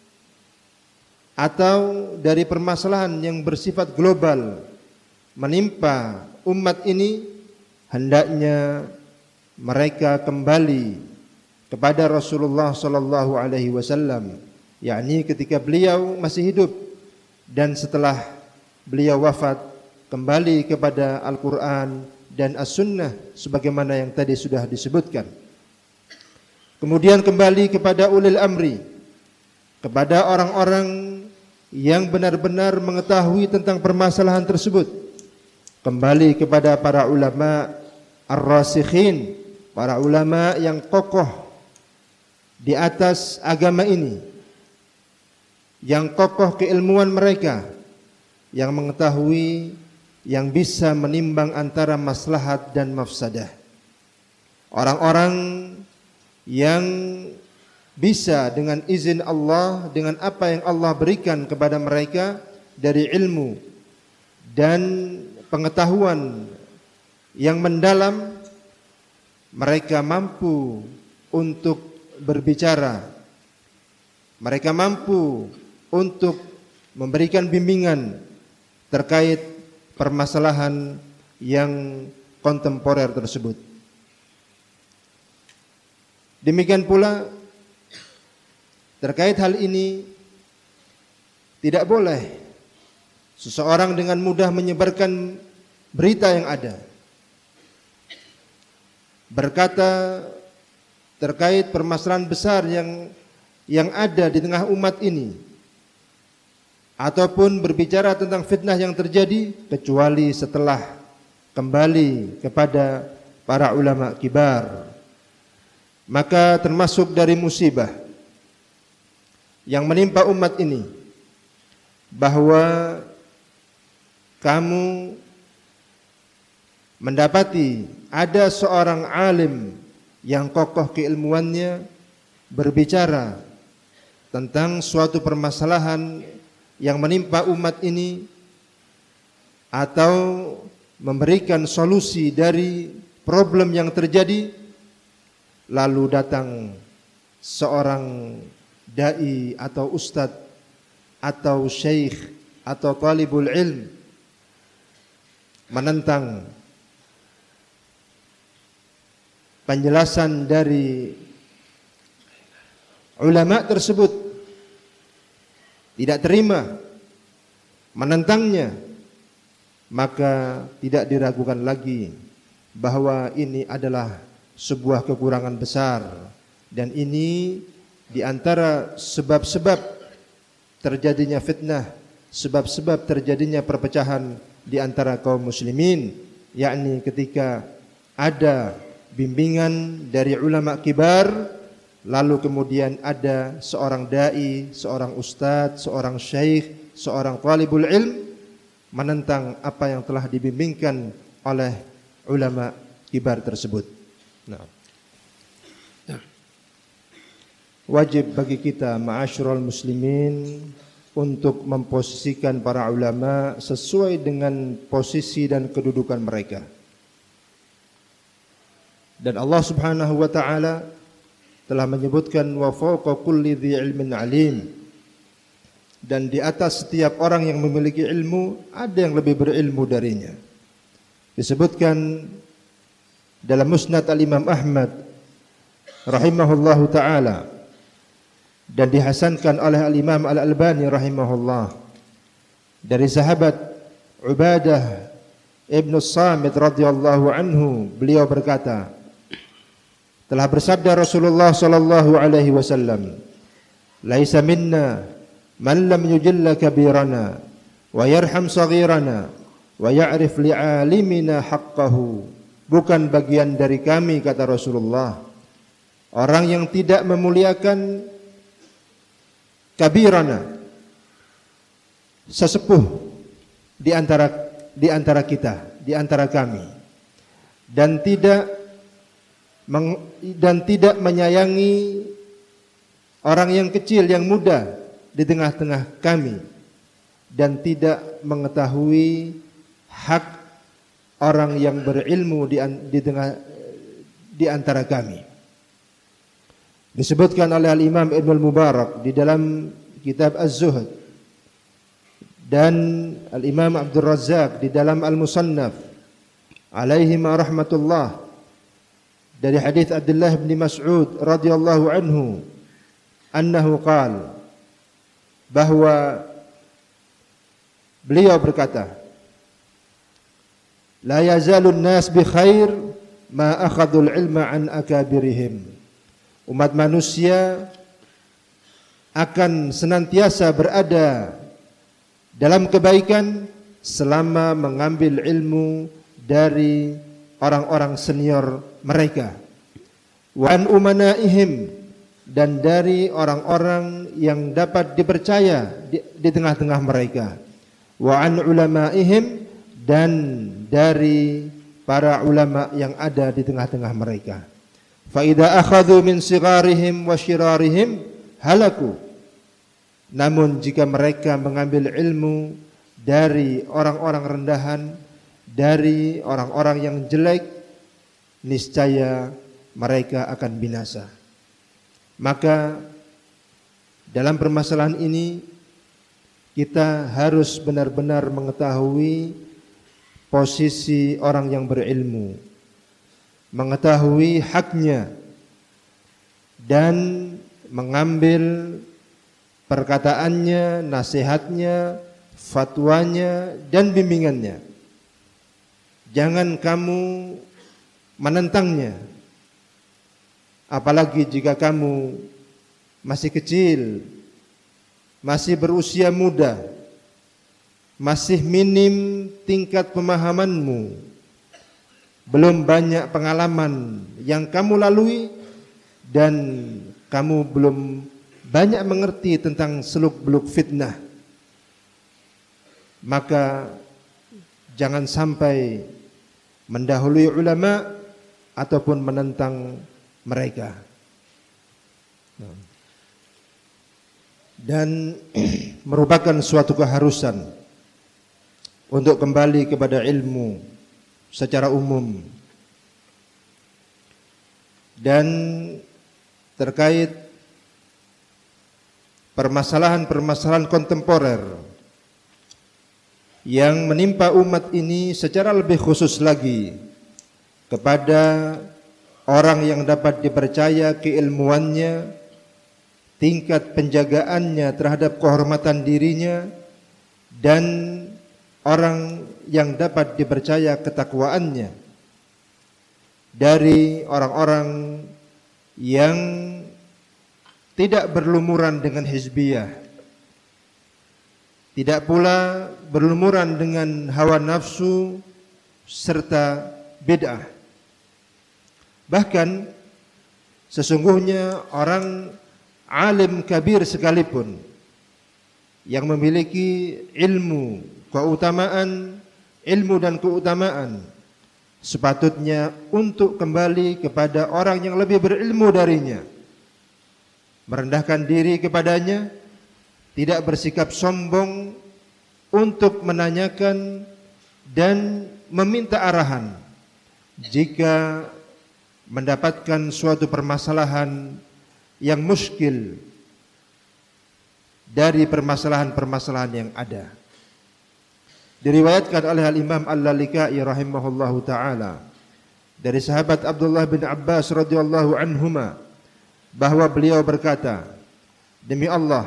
atau dari permasalahan yang bersifat global menimpa umat ini, hendaknya mereka kembali kepada Rasulullah sallallahu alaihi wasallam, yakni ketika beliau masih hidup dan setelah beliau wafat, kembali kepada Al-Qur'an dan As-Sunnah sebagaimana yang tadi sudah disebutkan. Kemudian kembali kepada ulil amri, kepada orang-orang yang benar-benar mengetahui tentang permasalahan tersebut. Kembali kepada para ulama ar-rasikhin, para ulama yang kokoh di atas agama ini, yang kokoh keilmuan mereka, yang mengetahui, yang bisa menimbang antara maslahat dan mafsadah. Orang-orang yang bisa dengan izin Allah, dengan apa yang Allah berikan kepada mereka dari ilmu dan pengetahuan yang mendalam, mereka mampu untuk berbicara, mereka mampu untuk memberikan bimbingan terkait permasalahan yang kontemporer tersebut. Demikian pula terkait hal ini, tidak boleh seseorang dengan mudah menyebarkan berita yang ada, berkata terkait permasalahan besar yang ada di tengah umat ini, ataupun berbicara tentang fitnah yang terjadi, kecuali setelah kembali kepada para ulama kibar. Maka termasuk dari musibah yang menimpa umat ini, bahwa kamu mendapati ada seorang alim yang kokoh keilmuannya berbicara tentang suatu permasalahan yang menimpa umat ini, atau memberikan solusi dari problem yang terjadi, lalu datang seorang dai atau ustadz atau syekh atau talibul ilm menentang penjelasan dari ulama tersebut, tidak terima, menentangnya, maka tidak diragukan lagi bahwa ini adalah sebuah kekurangan besar, dan ini di antara sebab-sebab terjadinya fitnah, sebab-sebab terjadinya perpecahan di antara kaum muslimin, yakni ketika ada bimbingan dari ulama kibar, lalu kemudian ada seorang dai, seorang ustadz, seorang syekh, seorang talibul ilm menentang apa yang telah dibimbingkan oleh ulama kibar tersebut. Nah, wajib bagi kita ma'asyiral muslimin untuk memposisikan para ulama sesuai dengan posisi dan kedudukan mereka. Dan Allah Subhanahu wa taala telah menyebutkan wa fawqa kulli dzi ilmin alim, dan di atas setiap orang yang memiliki ilmu ada yang lebih berilmu darinya. Disebutkan dalam Musnad Al-Imam Ahmad rahimahullahu taala, dan dihasankan oleh Al-Imam Al-Albani rahimahullah, dari sahabat Ubadah Ibn Samit radhiyallahu anhu, beliau berkata, telah bersabda Rasulullah sallallahu alaihi wasallam, laisa minna man lam yujilla kabirana wa yarham saghirana wa ya'rif li'alimina haqqahu. Bukan bagian dari kami, kata Rasulullah, orang yang tidak memuliakan kabirana, sesepuh di antara kita, di antara kami, dan tidak menyayangi orang yang kecil, yang muda di tengah-tengah kami, dan tidak mengetahui hak orang yang berilmu di antara kami. Disebutkan oleh Al-Imam Ibn Mubarak di dalam kitab Az-Zuhd, dan Al-Imam Abdul Razzaq di dalam Al-Musannaf alaihima rahmatullah, dari hadis Abdullah bin Mas'ud radhiyallahu anhu annahu qala, bahwa beliau berkata, la yazalun nas bi khair ma akhadul ilma an akabirihim. Umat manusia akan senantiasa berada dalam kebaikan selama mengambil ilmu dari orang-orang senior mereka. Wa an umanaihim, dan dari orang-orang yang dapat dipercaya di tengah-tengah mereka. Wa an ulamaihim, dan dari para ulama yang ada di tengah-tengah mereka. Fa idza akhadhu min sigharihim wa shirarihim halaku. Namun jika mereka mengambil ilmu dari orang-orang rendahan, dari orang-orang yang jelek, niscaya mereka akan binasa. Maka dalam permasalahan ini kita harus benar-benar mengetahui posisi orang yang berilmu, mengetahui haknya, dan mengambil perkataannya, nasihatnya, fatwanya, dan bimbingannya. Jangan kamu menentangnya, apalagi jika kamu masih kecil, masih berusia muda, masih minim tingkat pemahamanmu, belum banyak pengalaman yang kamu lalui, dan kamu belum banyak mengerti tentang seluk-beluk fitnah. Maka jangan sampai mendahului ulama ataupun menentang mereka. Dan merupakan suatu keharusan untuk kembali kepada ilmu secara umum. Dan terkait permasalahan-permasalahan kontemporer yang menimpa umat ini secara lebih khusus lagi, kepada orang yang dapat dipercaya keilmuannya, tingkat penjagaannya terhadap kehormatan dirinya, dan orang yang dapat dipercaya ketakwaannya dari orang-orang yang tidak berlumuran dengan hizbiyah, tidak pula berlumuran dengan hawa nafsu serta bid'ah. Bahkan sesungguhnya orang alim kabir sekalipun yang memiliki ilmu dan keutamaan, sepatutnya untuk kembali kepada orang yang lebih berilmu darinya, merendahkan diri kepadanya, tidak bersikap sombong untuk menanyakan dan meminta arahan jika mendapatkan suatu permasalahan yang muskil dari permasalahan-permasalahan yang ada. Diriwayatkan oleh Al-Imam Al-Lalikai rahimahullahu ta'ala dari sahabat Abdullah bin Abbas radhiyallahu anhuma, bahwa beliau berkata, demi Allah,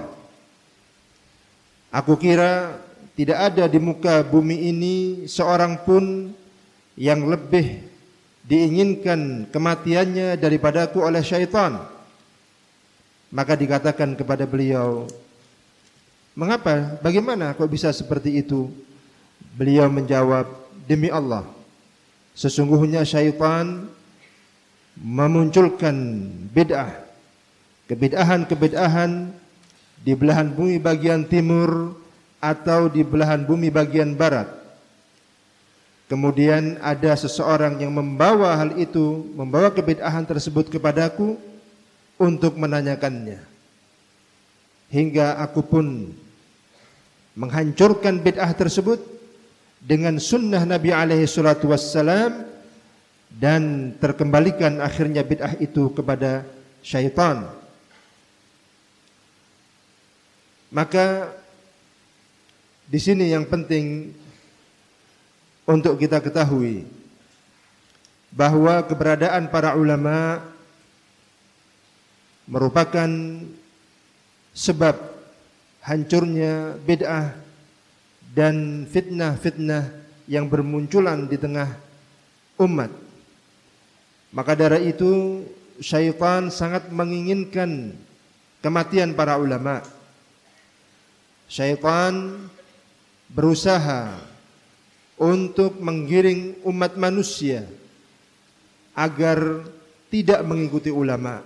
aku kira tidak ada di muka bumi ini seorang pun yang lebih diinginkan kematiannya daripadaku oleh syaitan. Maka dikatakan kepada beliau, mengapa? Bagaimana kok bisa seperti itu? Beliau menjawab, demi Allah, sesungguhnya syaitan memunculkan bid'ah, kebid'ahan di belahan bumi bagian timur atau di belahan bumi bagian barat. Kemudian ada seseorang yang membawa hal itu, membawa kebid'ahan tersebut kepadaku untuk menanyakannya. Hingga aku pun menghancurkan bid'ah tersebut dengan sunnah Nabi alaihi salatu wassalam, dan terkembalikan akhirnya bid'ah itu kepada syaitan. Maka di sini yang penting untuk kita ketahui bahwa keberadaan para ulama merupakan sebab hancurnya bid'ah dan fitnah-fitnah yang bermunculan di tengah umat. Maka dari itu syaitan sangat menginginkan kematian para ulama. Syaitan berusaha untuk menggiring umat manusia agar tidak mengikuti ulama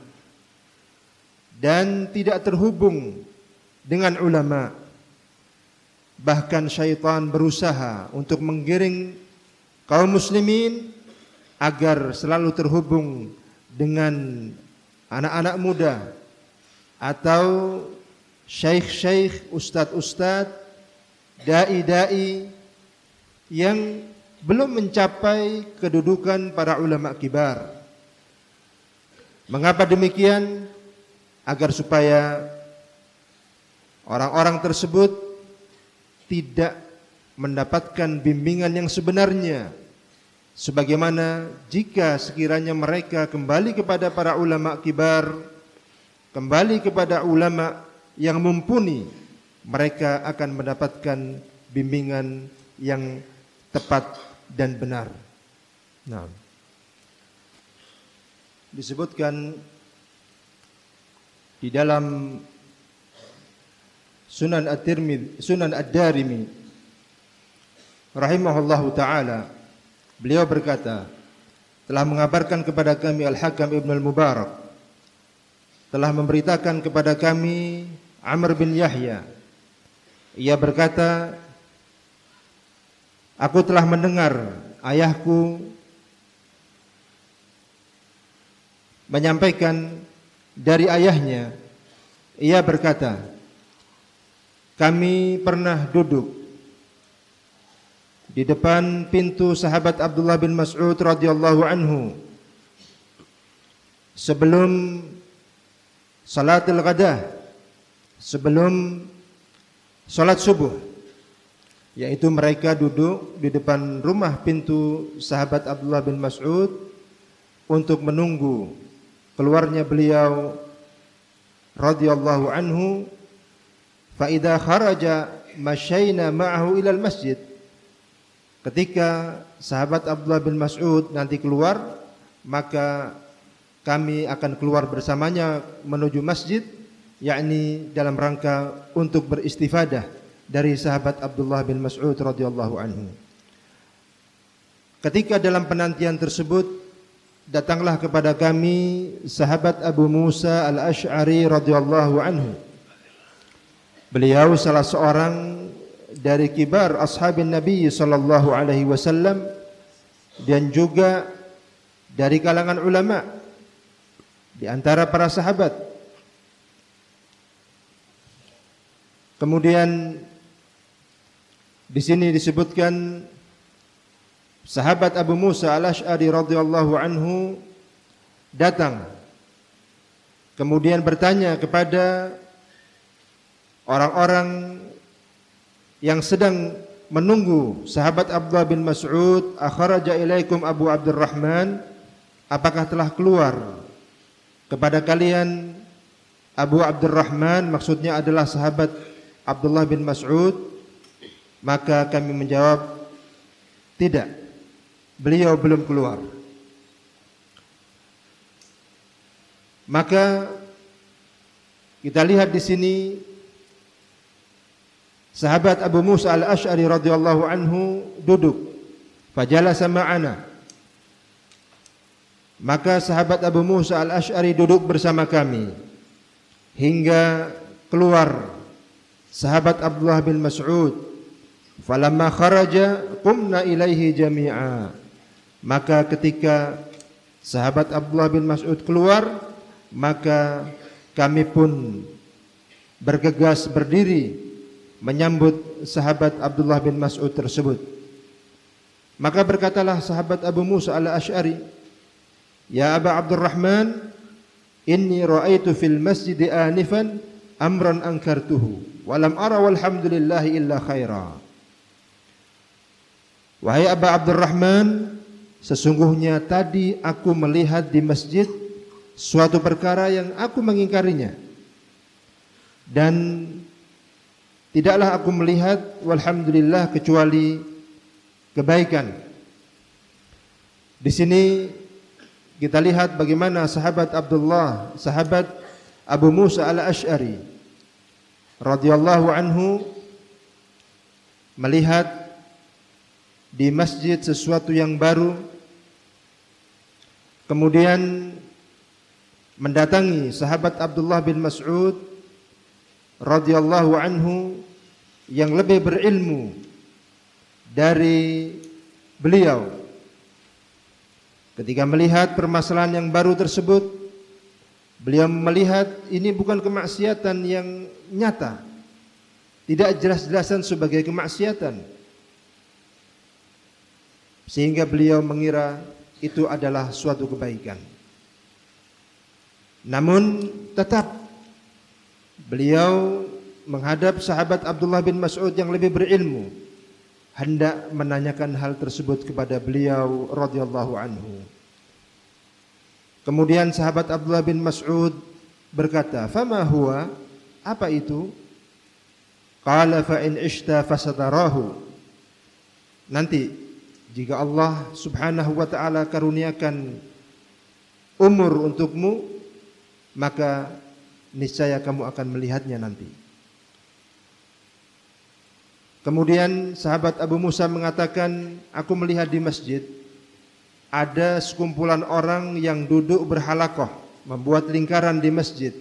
dan tidak terhubung dengan ulama. Bahkan syaitan berusaha untuk menggiring kaum muslimin agar selalu terhubung dengan anak-anak muda atau syekh-syekh, ustadz-ustadz, dai-dai yang belum mencapai kedudukan para ulama kibar. Mengapa demikian? Agar supaya orang-orang tersebut tidak mendapatkan bimbingan yang sebenarnya, sebagaimana jika sekiranya mereka kembali kepada para ulama kibar, kembali kepada ulama yang mumpuni, mereka akan mendapatkan bimbingan yang tepat dan benar. Nah, disebutkan di dalam Sunan At-Tirmidzi, Sunan Ad-Darimi rahimahullahu taala, beliau berkata, telah mengabarkan kepada kami Al-Hakam Ibn Al-Mubarak, telah memberitakan kepada kami Amr bin Yahya, ia berkata, aku telah mendengar ayahku menyampaikan dari ayahnya, ia berkata, kami pernah duduk di depan pintu sahabat Abdullah bin Mas'ud radhiyallahu anhu sebelum salatul ghadah, sebelum salat subuh, yaitu mereka duduk di depan rumah pintu sahabat Abdullah bin Mas'ud untuk menunggu keluarnya beliau radhiyallahu anhu. Fa idza kharaja masyayna ma'ahu ilal masjid, ketika sahabat Abdullah bin Mas'ud nanti keluar, maka kami akan keluar bersamanya menuju masjid, yakni dalam rangka untuk beristifadah dari sahabat Abdullah bin Mas'ud radhiyallahu anhu. Ketika dalam penantian tersebut, datanglah kepada kami sahabat Abu Musa Al-Asy'ari radhiyallahu anhu. Beliau salah seorang dari kibar ashabin Nabi sallallahu alaihi wasallam dan juga dari kalangan ulama di antara para sahabat. Kemudian di sini disebutkan sahabat Abu Musa Al-Asy'ari radhiyallahu anhu datang, kemudian bertanya kepada orang-orang yang sedang menunggu sahabat Abdullah bin Mas'ud, akharaja ilaikum Abu Abdurrahman, apakah telah keluar kepada kalian Abu Abdurrahman, maksudnya adalah sahabat Abdullah bin Mas'ud? Maka kami menjawab, tidak, beliau belum keluar. Maka kita lihat di sini sahabat Abu Musa Al-Asy'ari radhiyallahu anhu duduk, fajalasa ma'ana, Maka sahabat Abu Musa al-Asy'ari duduk bersama kami hingga keluar sahabat Abdullah bin Mas'ud. Falamma kharaja qumna ilaihi jami'a. Maka ketika sahabat Abdullah bin Mas'ud keluar, maka kami pun bergegas berdiri menyambut sahabat Abdullah bin Mas'ud tersebut. Maka berkatalah sahabat Abu Musa al-Asy'ari, "Ya Aba Abdurrahman, inni ra'aitu fil masjid anifan amran ankartuhu wa lam ara walhamdulillahi illa khaira." Wahai Aba Abdurrahman, sesungguhnya tadi aku melihat di masjid suatu perkara yang aku mengingkarinya, dan tidaklah aku melihat walhamdulillah kecuali kebaikan. Di sini kita lihat bagaimana sahabat Abu Musa al-Asy'ari radhiyallahu anhu melihat di masjid sesuatu yang baru, kemudian mendatangi sahabat Abdullah bin Mas'ud radhiyallahu anhu yang lebih berilmu dari beliau. Ketika melihat permasalahan yang baru tersebut, beliau melihat ini bukan kemaksiatan yang nyata, tidak jelas-jelasan sebagai kemaksiatan, sehingga beliau mengira itu adalah suatu kebaikan. Namun tetap beliau menghadap sahabat Abdullah bin Mas'ud yang lebih berilmu, hendak menanyakan hal tersebut kepada beliau radhiyallahu anhu. Kemudian sahabat Abdullah bin Mas'ud berkata, "Fama huwa?" Apa itu? Qala fa in ishta fasatarahu. Nanti jika Allah Subhanahu wa taala karuniakan umur untukmu, maka niscaya kamu akan melihatnya nanti. Kemudian sahabat Abu Musa mengatakan, aku melihat di masjid ada sekumpulan orang yang duduk berhalaqah, membuat lingkaran di masjid.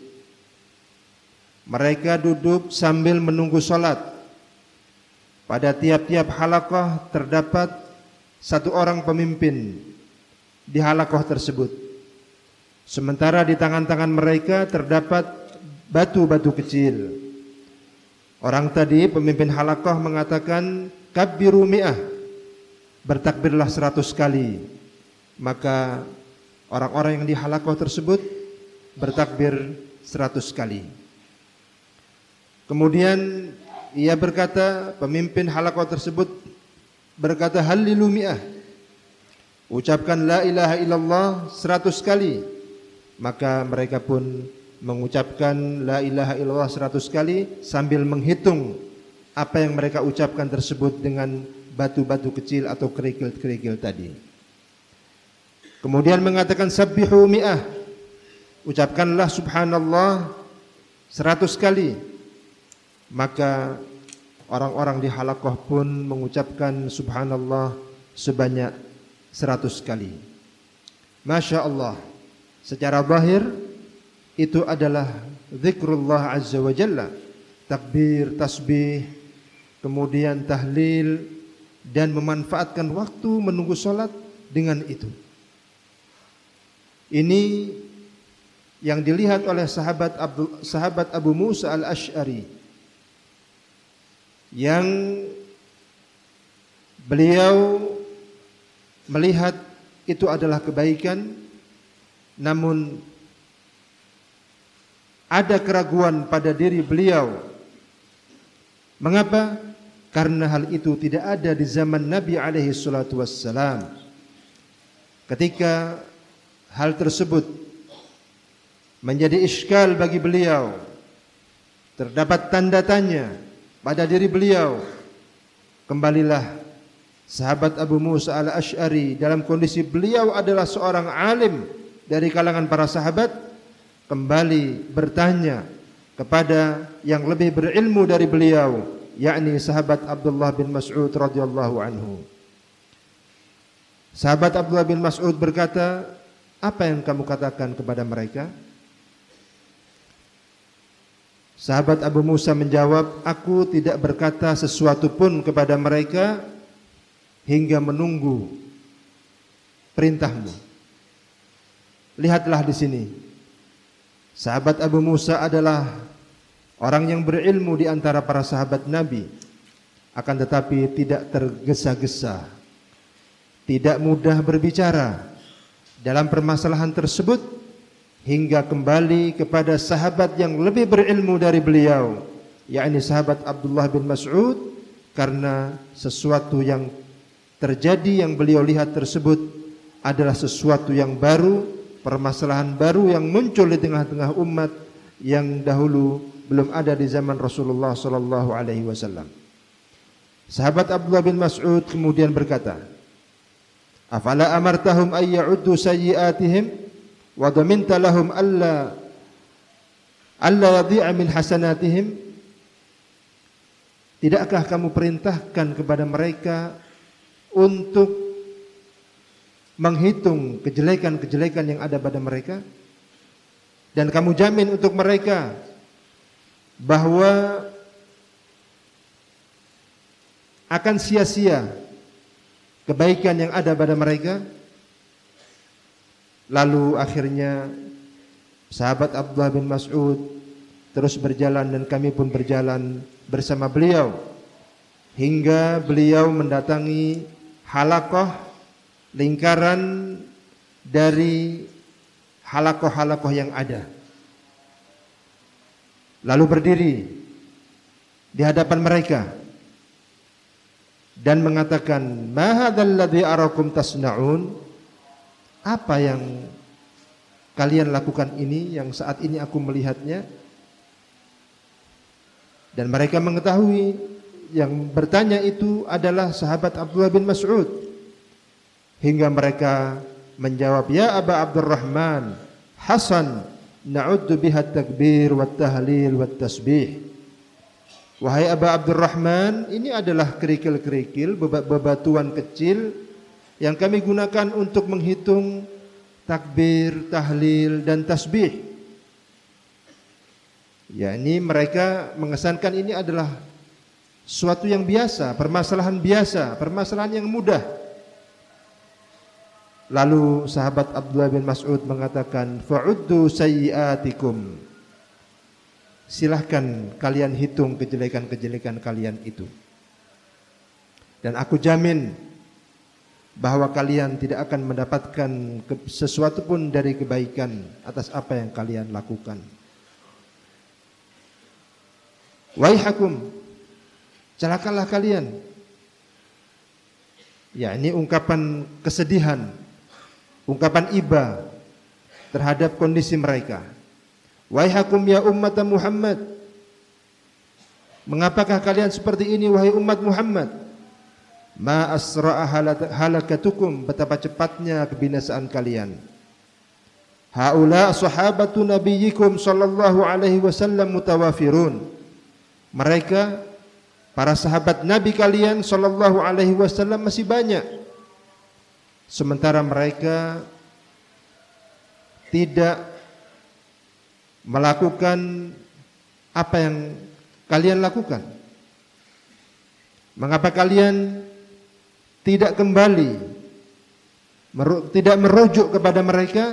Mereka duduk sambil menunggu salat. Pada tiap-tiap halaqah terdapat satu orang pemimpin di halaqah tersebut. Sementara di tangan-tangan mereka terdapat batu-batu kecil. Orang tadi pemimpin halaqah mengatakan, "Kabbiru mi'ah." Bertakbirlah 100 kali. Maka orang-orang yang di halaqah tersebut bertakbir 100 kali. Kemudian ia berkata, pemimpin halaqah tersebut berkata, "Hallilu mi'ah." Ucapkan la ilaha illallah 100 kali. Maka mereka pun mengucapkan la ilaha illallah 100 kali sambil menghitung apa yang mereka ucapkan tersebut dengan batu-batu kecil atau kerikil-kerikil tadi. Kemudian mengatakan sabbihu mi'ah. Ucapkanlah subhanallah 100 kali. Maka orang-orang di halaqah pun mengucapkan subhanallah sebanyak 100 kali. Masya Allah, secara zahir itu adalah zikrullah azza wa jalla, takbir, tasbih, kemudian tahlil, dan memanfaatkan waktu menunggu salat dengan itu. Ini yang dilihat oleh sahabat Abu Musa al-Asy'ari, yang beliau melihat itu adalah kebaikan, namun ada keraguan pada diri beliau. Mengapa? Karena hal itu tidak ada di zaman Nabi alaihi salatu wassalam. Ketika hal tersebut menjadi iskal bagi beliau, terdapat tanda tanya pada diri beliau, kembalilah sahabat Abu Musa al-Asy'ari dalam kondisi beliau adalah seorang alim dari kalangan para sahabat, kembali bertanya kepada yang lebih berilmu dari beliau, yakni sahabat Abdullah bin Mas'ud radhiyallahu anhu. Sahabat Abdullah bin Mas'ud berkata, apa yang kamu katakan kepada mereka? Sahabat Abu Musa menjawab, aku tidak berkata sesuatu pun kepada mereka hingga menunggu perintahmu. Lihatlah di sini. Sahabat Abu Musa adalah orang yang berilmu di antara para sahabat Nabi, akan tetapi tidak tergesa-gesa, tidak mudah berbicara dalam permasalahan tersebut, hingga kembali kepada sahabat yang lebih berilmu dari beliau, yakni sahabat Abdullah bin Mas'ud, karena sesuatu yang terjadi yang beliau lihat tersebut adalah sesuatu yang baru, permasalahan baru yang muncul di tengah-tengah umat yang dahulu belum ada di zaman Rasulullah sallallahu alaihi wasallam. Sahabat Abdullah bin Mas'ud kemudian berkata, afala amartahum ay ya'uddu sayyi'atihim wa dhaminta lahum alla yadhi'a min hasanatihim? Tidakkah kamu perintahkan kepada mereka untuk menghitung kejelekan-kejelekan yang ada pada mereka, dan kamu jamin untuk mereka bahwa akan sia-sia kebaikan yang ada pada mereka? Lalu akhirnya sahabat Abdullah bin Mas'ud terus berjalan dan kami pun berjalan bersama beliau hingga beliau mendatangi halaqah, lingkaran dari halaqah-halaqah yang ada. Lalu berdiri di hadapan mereka dan mengatakan, ma hadzal ladzi arakum tasna'un? Apa yang kalian lakukan ini yang saat ini aku melihatnya? Dan mereka mengetahui yang bertanya itu adalah sahabat Abdullah bin Mas'ud, hingga mereka menjawab, ya Aba Abdurrahman, Hasan na'uddu biha takbir wa tahlil wa tasbih. Wahai Aba Abdurrahman, ini adalah kerikil-kerikil, bebatuan kecil yang kami gunakan untuk menghitung takbir, tahlil dan tasbih. Ya, ini mereka mengesankan ini adalah suatu yang biasa, permasalahan yang mudah. Lalu sahabat Abdullah bin Mas'ud mengatakan, fa'uddu sayyi'atikum. Silahkan kalian hitung kejelekan-kejelekan kalian itu, dan aku jamin bahwa kalian tidak akan mendapatkan sesuatu pun dari kebaikan atas apa yang kalian lakukan. Waihakum, celakalah kalian. Ya, ini ungkapan kesedihan, ungkapan iba terhadap kondisi mereka. Waihakum ya ummat Muhammad, mengapakah kalian seperti ini wahai umat Muhammad? Ma asra'a halakatukum, betapa cepatnya kebinasaan kalian. Haula sahabatu nabiyyikum sallallahu alaihi wasallam mutawafirun. Mereka para sahabat Nabi kalian sallallahu alaihi wasallam masih banyak, sementara mereka tidak melakukan apa yang kalian lakukan. Mengapa kalian tidak kembali, tidak merujuk kepada mereka?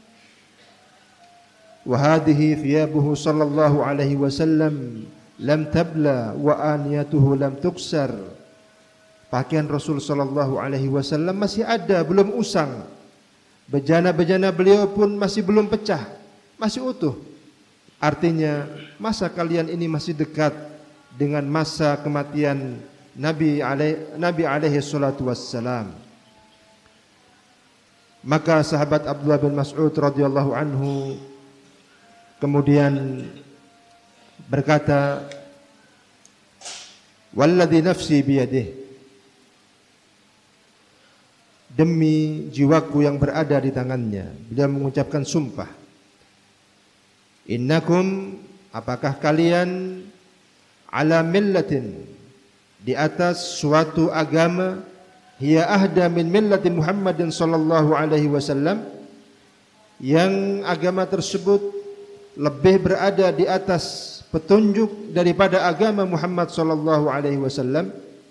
Wa hadhihi thiyabuhu sallallahu alaihi wasallam lam tabla wa aniyatuhu lam tuksar. Pakaian Rasul sallallahu alaihi wasallam masih ada, belum usang. Bejana-bejana beliau pun masih belum pecah, masih utuh. Artinya masa kalian ini masih dekat dengan masa kematian Nabi alaihi salatu wassalam. Maka sahabat Abdullah bin Mas'ud radhiyallahu anhu kemudian berkata, walladzi nafsi biyadihi, demi jiwaku yang berada di tangannya, beliau mengucapkan sumpah, innakum, apakah kalian, ala millatin, di atas suatu agama, hiya ahda min millati Muhammadin sallallahu alaihi wasallam, yang agama tersebut lebih berada di atas petunjuk daripada agama Muhammad sallallahu alaihi wasallam,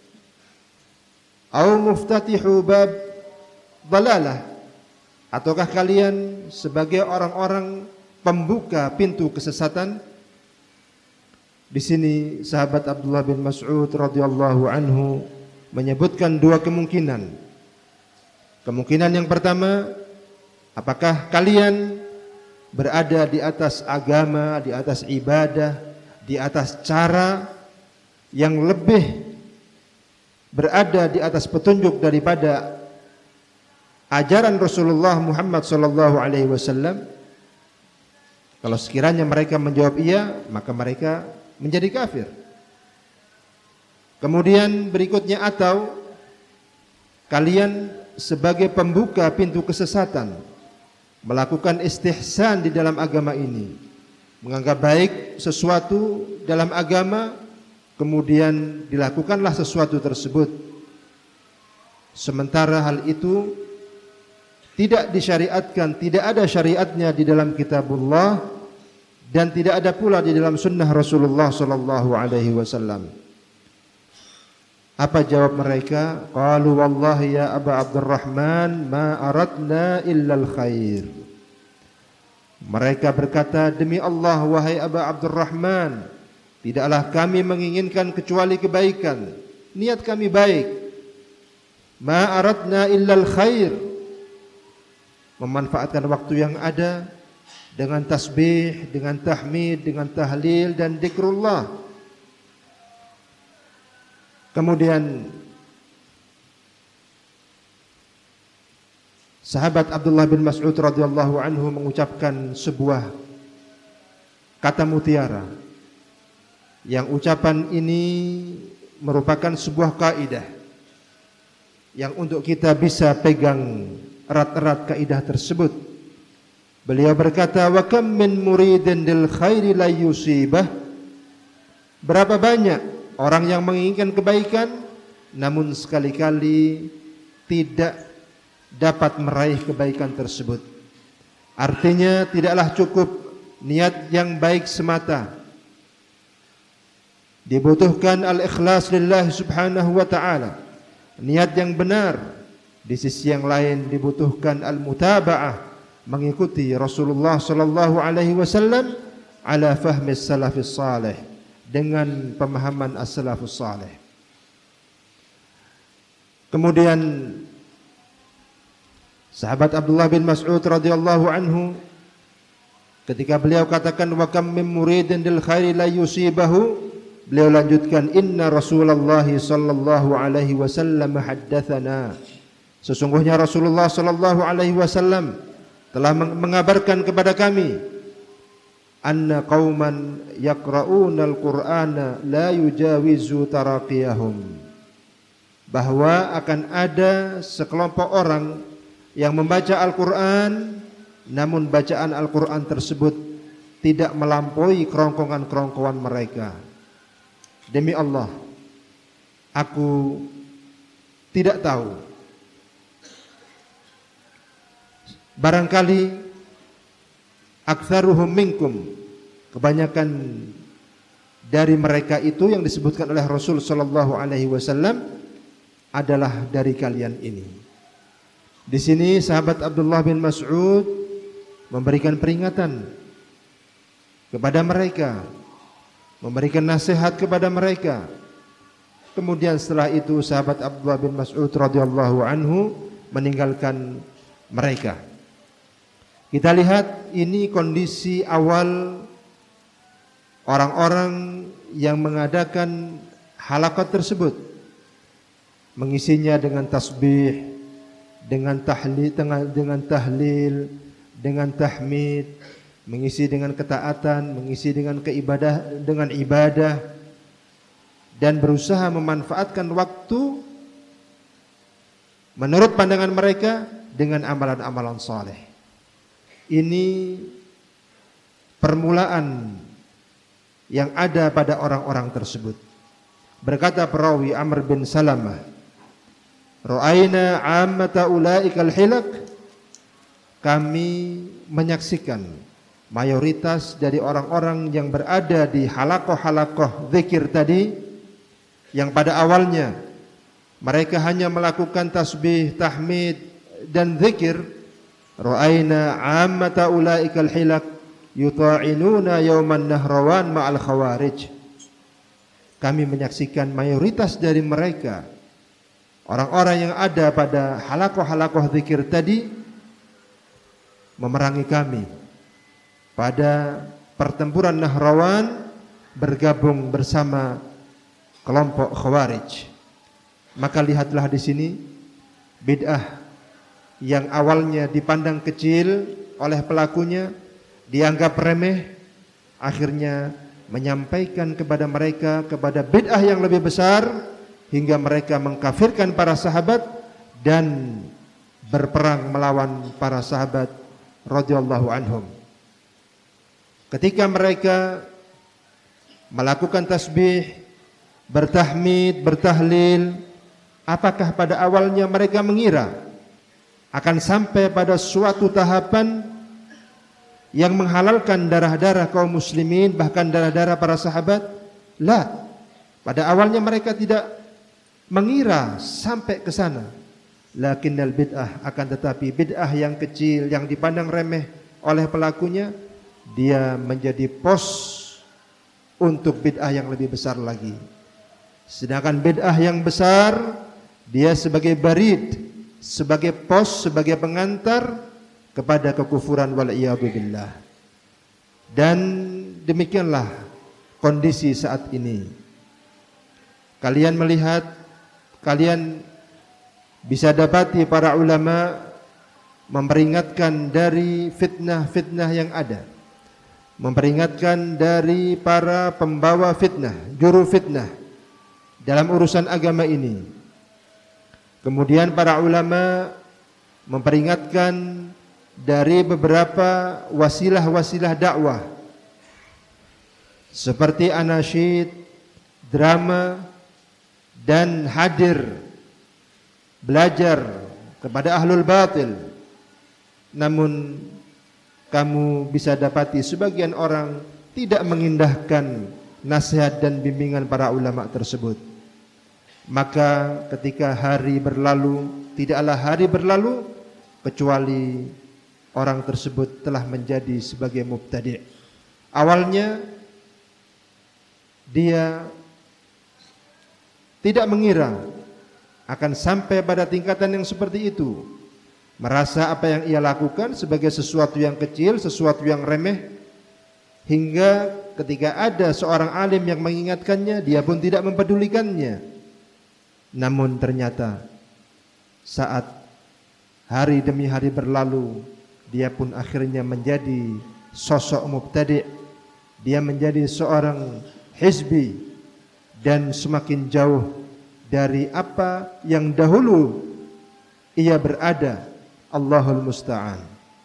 au muftatihu bab dalalah, ataukah kalian sebagai orang-orang pembuka pintu kesesatan? Di sini sahabat Abdullah bin Mas'ud radhiyallahu anhu menyebutkan dua kemungkinan. Kemungkinan yang pertama, apakah kalian berada di atas agama, di atas ibadah, di atas cara yang lebih berada di atas petunjuk daripada ajaran Rasulullah Muhammad sallallahu alaihi wasallam? Kalau sekiranya mereka menjawab iya, maka mereka menjadi kafir. Kemudian berikutnya, atau kalian sebagai pembuka pintu kesesatan melakukan istihsan di dalam agama ini, menganggap baik sesuatu dalam agama, kemudian dilakukanlah sesuatu tersebut, sementara hal itu tidak disyariatkan, tidak ada syariatnya di dalam kitabullah, dan tidak ada pula di dalam sunnah Rasulullah sallallahu alaihi wasallam. Apa jawab mereka? Qalu wallahi ya Aba Abdurrahman ma aradna illa al-khair. Mereka berkata, demi Allah wahai Aba Abdurrahman, tidaklah kami menginginkan kecuali kebaikan. Niat kami baik. Ma aradna illa al-khair. Memanfaatkan waktu yang ada dengan tasbih, dengan tahmid, dengan tahlil dan zikrullah. Kemudian sahabat Abdullah bin Mas'ud radhiyallahu anhu mengucapkan sebuah kata mutiara, yang ucapan ini merupakan sebuah kaidah yang untuk kita bisa pegang erat-erat kaidah tersebut. Beliau berkata, wa kam min muridin lil khairi la yusibah. Berapa banyak orang yang menginginkan kebaikan namun sekali-kali tidak dapat meraih kebaikan tersebut. Artinya tidaklah cukup niat yang baik semata. Dibutuhkan al-ikhlas lillah subhanahu wa ta'ala, niat yang benar. Di sisi yang lain dibutuhkan al-mutaba'ah, mengikuti Rasulullah sallallahu alaihi wasallam ala fahmi salafis salih, dengan pemahaman as-salafus salih. Kemudian sahabat Abdullah bin Mas'ud radhiyallahu anhu ketika beliau katakan wa kam min muridin lil khairi la yusibahu, beliau lanjutkan inna Rasulullah sallallahu alaihi wasallam haddatsana. Sesungguhnya Rasulullah sallallahu alaihi wasallam telah mengabarkan kepada kami, anna qauman yaqra'unal qur'ana la yujawizu taraqiyahum, bahwa akan ada sekelompok orang yang membaca Al-Qur'an namun bacaan Al-Qur'an tersebut tidak melampaui kerongkongan-kerongkongan mereka. Demi Allah, aku tidak tahu, barangkali aktsaruhum minkum, kebanyakan dari mereka itu yang disebutkan oleh Rasul sallallahu alaihi wasallam adalah dari kalian ini. Di sini sahabat Abdullah bin Mas'ud memberikan peringatan kepada mereka, memberikan nasihat kepada mereka. Kemudian setelah itu sahabat Abdullah bin Mas'ud radhiyallahu anhu meninggalkan mereka. Kita lihat ini kondisi awal orang-orang yang mengadakan halakat tersebut, mengisinya dengan tasbih, dengan tahlil, dengan tahmid, mengisi dengan ketaatan, mengisi dengan ibadah, dan berusaha memanfaatkan waktu menurut pandangan mereka dengan amalan-amalan saleh. Ini permulaan yang ada pada orang-orang tersebut. Berkata perawi Amr bin Salamah, ra'ayna 'ammata ulaikal hilak kami menyaksikan mayoritas dari orang-orang yang berada di halakoh-halakoh zikir tadi, yang pada awalnya mereka hanya melakukan tasbih, tahmid dan zikir, ra'aina 'ammata ulaikal hilak yuta'inuna yauman nahrawan ma'al khawarij. Kami menyaksikan mayoritas dari mereka, orang-orang yang ada pada halakoh-halakoh zikir tadi, memerangi kami pada pertempuran Nahrawan, bergabung bersama kelompok Khawarij. Maka lihatlah di sini, bid'ah yang awalnya dipandang kecil oleh pelakunya, dianggap remeh, akhirnya menyampaikan kepada mereka kepada bid'ah yang lebih besar, hingga mereka mengkafirkan para sahabat dan berperang melawan para sahabat radhiyallahu anhum. Ketika mereka melakukan tasbih, bertahmid, bertahlil, apakah pada awalnya mereka mengira akan sampai pada suatu tahapan yang menghalalkan darah-darah kaum muslimin, bahkan darah-darah para sahabat? La. Pada awalnya mereka tidak mengira sampai ke sana. Lakinnal bid'ah, akan tetapi bid'ah yang kecil yang dipandang remeh oleh pelakunya, dia menjadi pos untuk bid'ah yang lebih besar lagi. Sedangkan bid'ah yang besar, dia sebagai barid, sebagai pos, sebagai pengantar kepada kekufuran wal'iyadu billah. Dan demikianlah kondisi saat ini. Kalian melihat, kalian bisa dapati para ulama memperingatkan dari fitnah-fitnah yang ada, memperingatkan dari para pembawa fitnah, juru fitnah dalam urusan agama ini. Kemudian para ulama memperingatkan dari beberapa wasilah-wasilah dakwah seperti anasyid, drama, dan hadir belajar kepada ahlul batil. Namun kamu bisa dapati sebagian orang tidak mengindahkan nasihat dan bimbingan para ulama tersebut. Maka ketika hari berlalu, tidaklah hari berlalu kecuali orang tersebut telah menjadi sebagai mubtadi'. Awalnya dia tidak mengira akan sampai pada tingkatan yang seperti itu, merasa apa yang ia lakukan sebagai sesuatu yang kecil, sesuatu yang remeh, hingga ketika ada seorang alim yang mengingatkannya, dia pun tidak mempedulikannya. Namun ternyata saat hari demi hari berlalu, dia pun akhirnya menjadi sosok mubtadi'. Dia menjadi seorang hizbi dan semakin jauh dari apa yang dahulu ia berada. Allahul musta'an.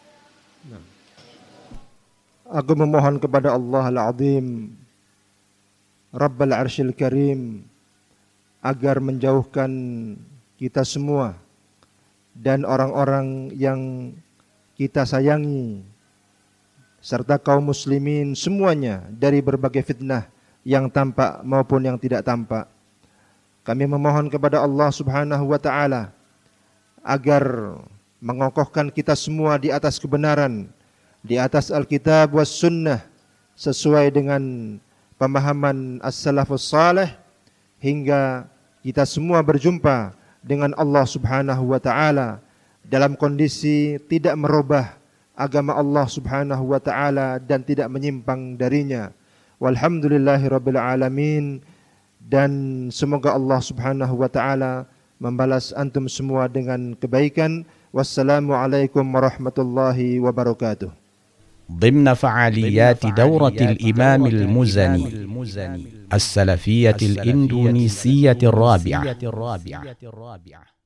Aku memohon kepada Allah Al-Azim, Rabbal Arsyil Karim, agar menjauhkan kita semua dan orang-orang yang kita sayangi serta kaum muslimin semuanya dari berbagai fitnah yang tampak maupun yang tidak tampak. Kami memohon kepada Allah Subhanahu wa taala agar mengokohkan kita semua di atas kebenaran, di atas Alkitab was sunnah, sesuai dengan pemahaman as-salafus salih, hingga kita semua berjumpa dengan Allah Subhanahu wa taala dalam kondisi tidak merubah agama Allah Subhanahu wa taala dan tidak menyimpang darinya. Walhamdulillahirabbil alamin. Dan semoga Allah Subhanahu wa taala membalas antum semua dengan kebaikan. Wassalamualaikum warahmatullahi wabarakatuh. ضمن فعاليات دورة الإمام المزني السلفية الإندونيسية الرابعة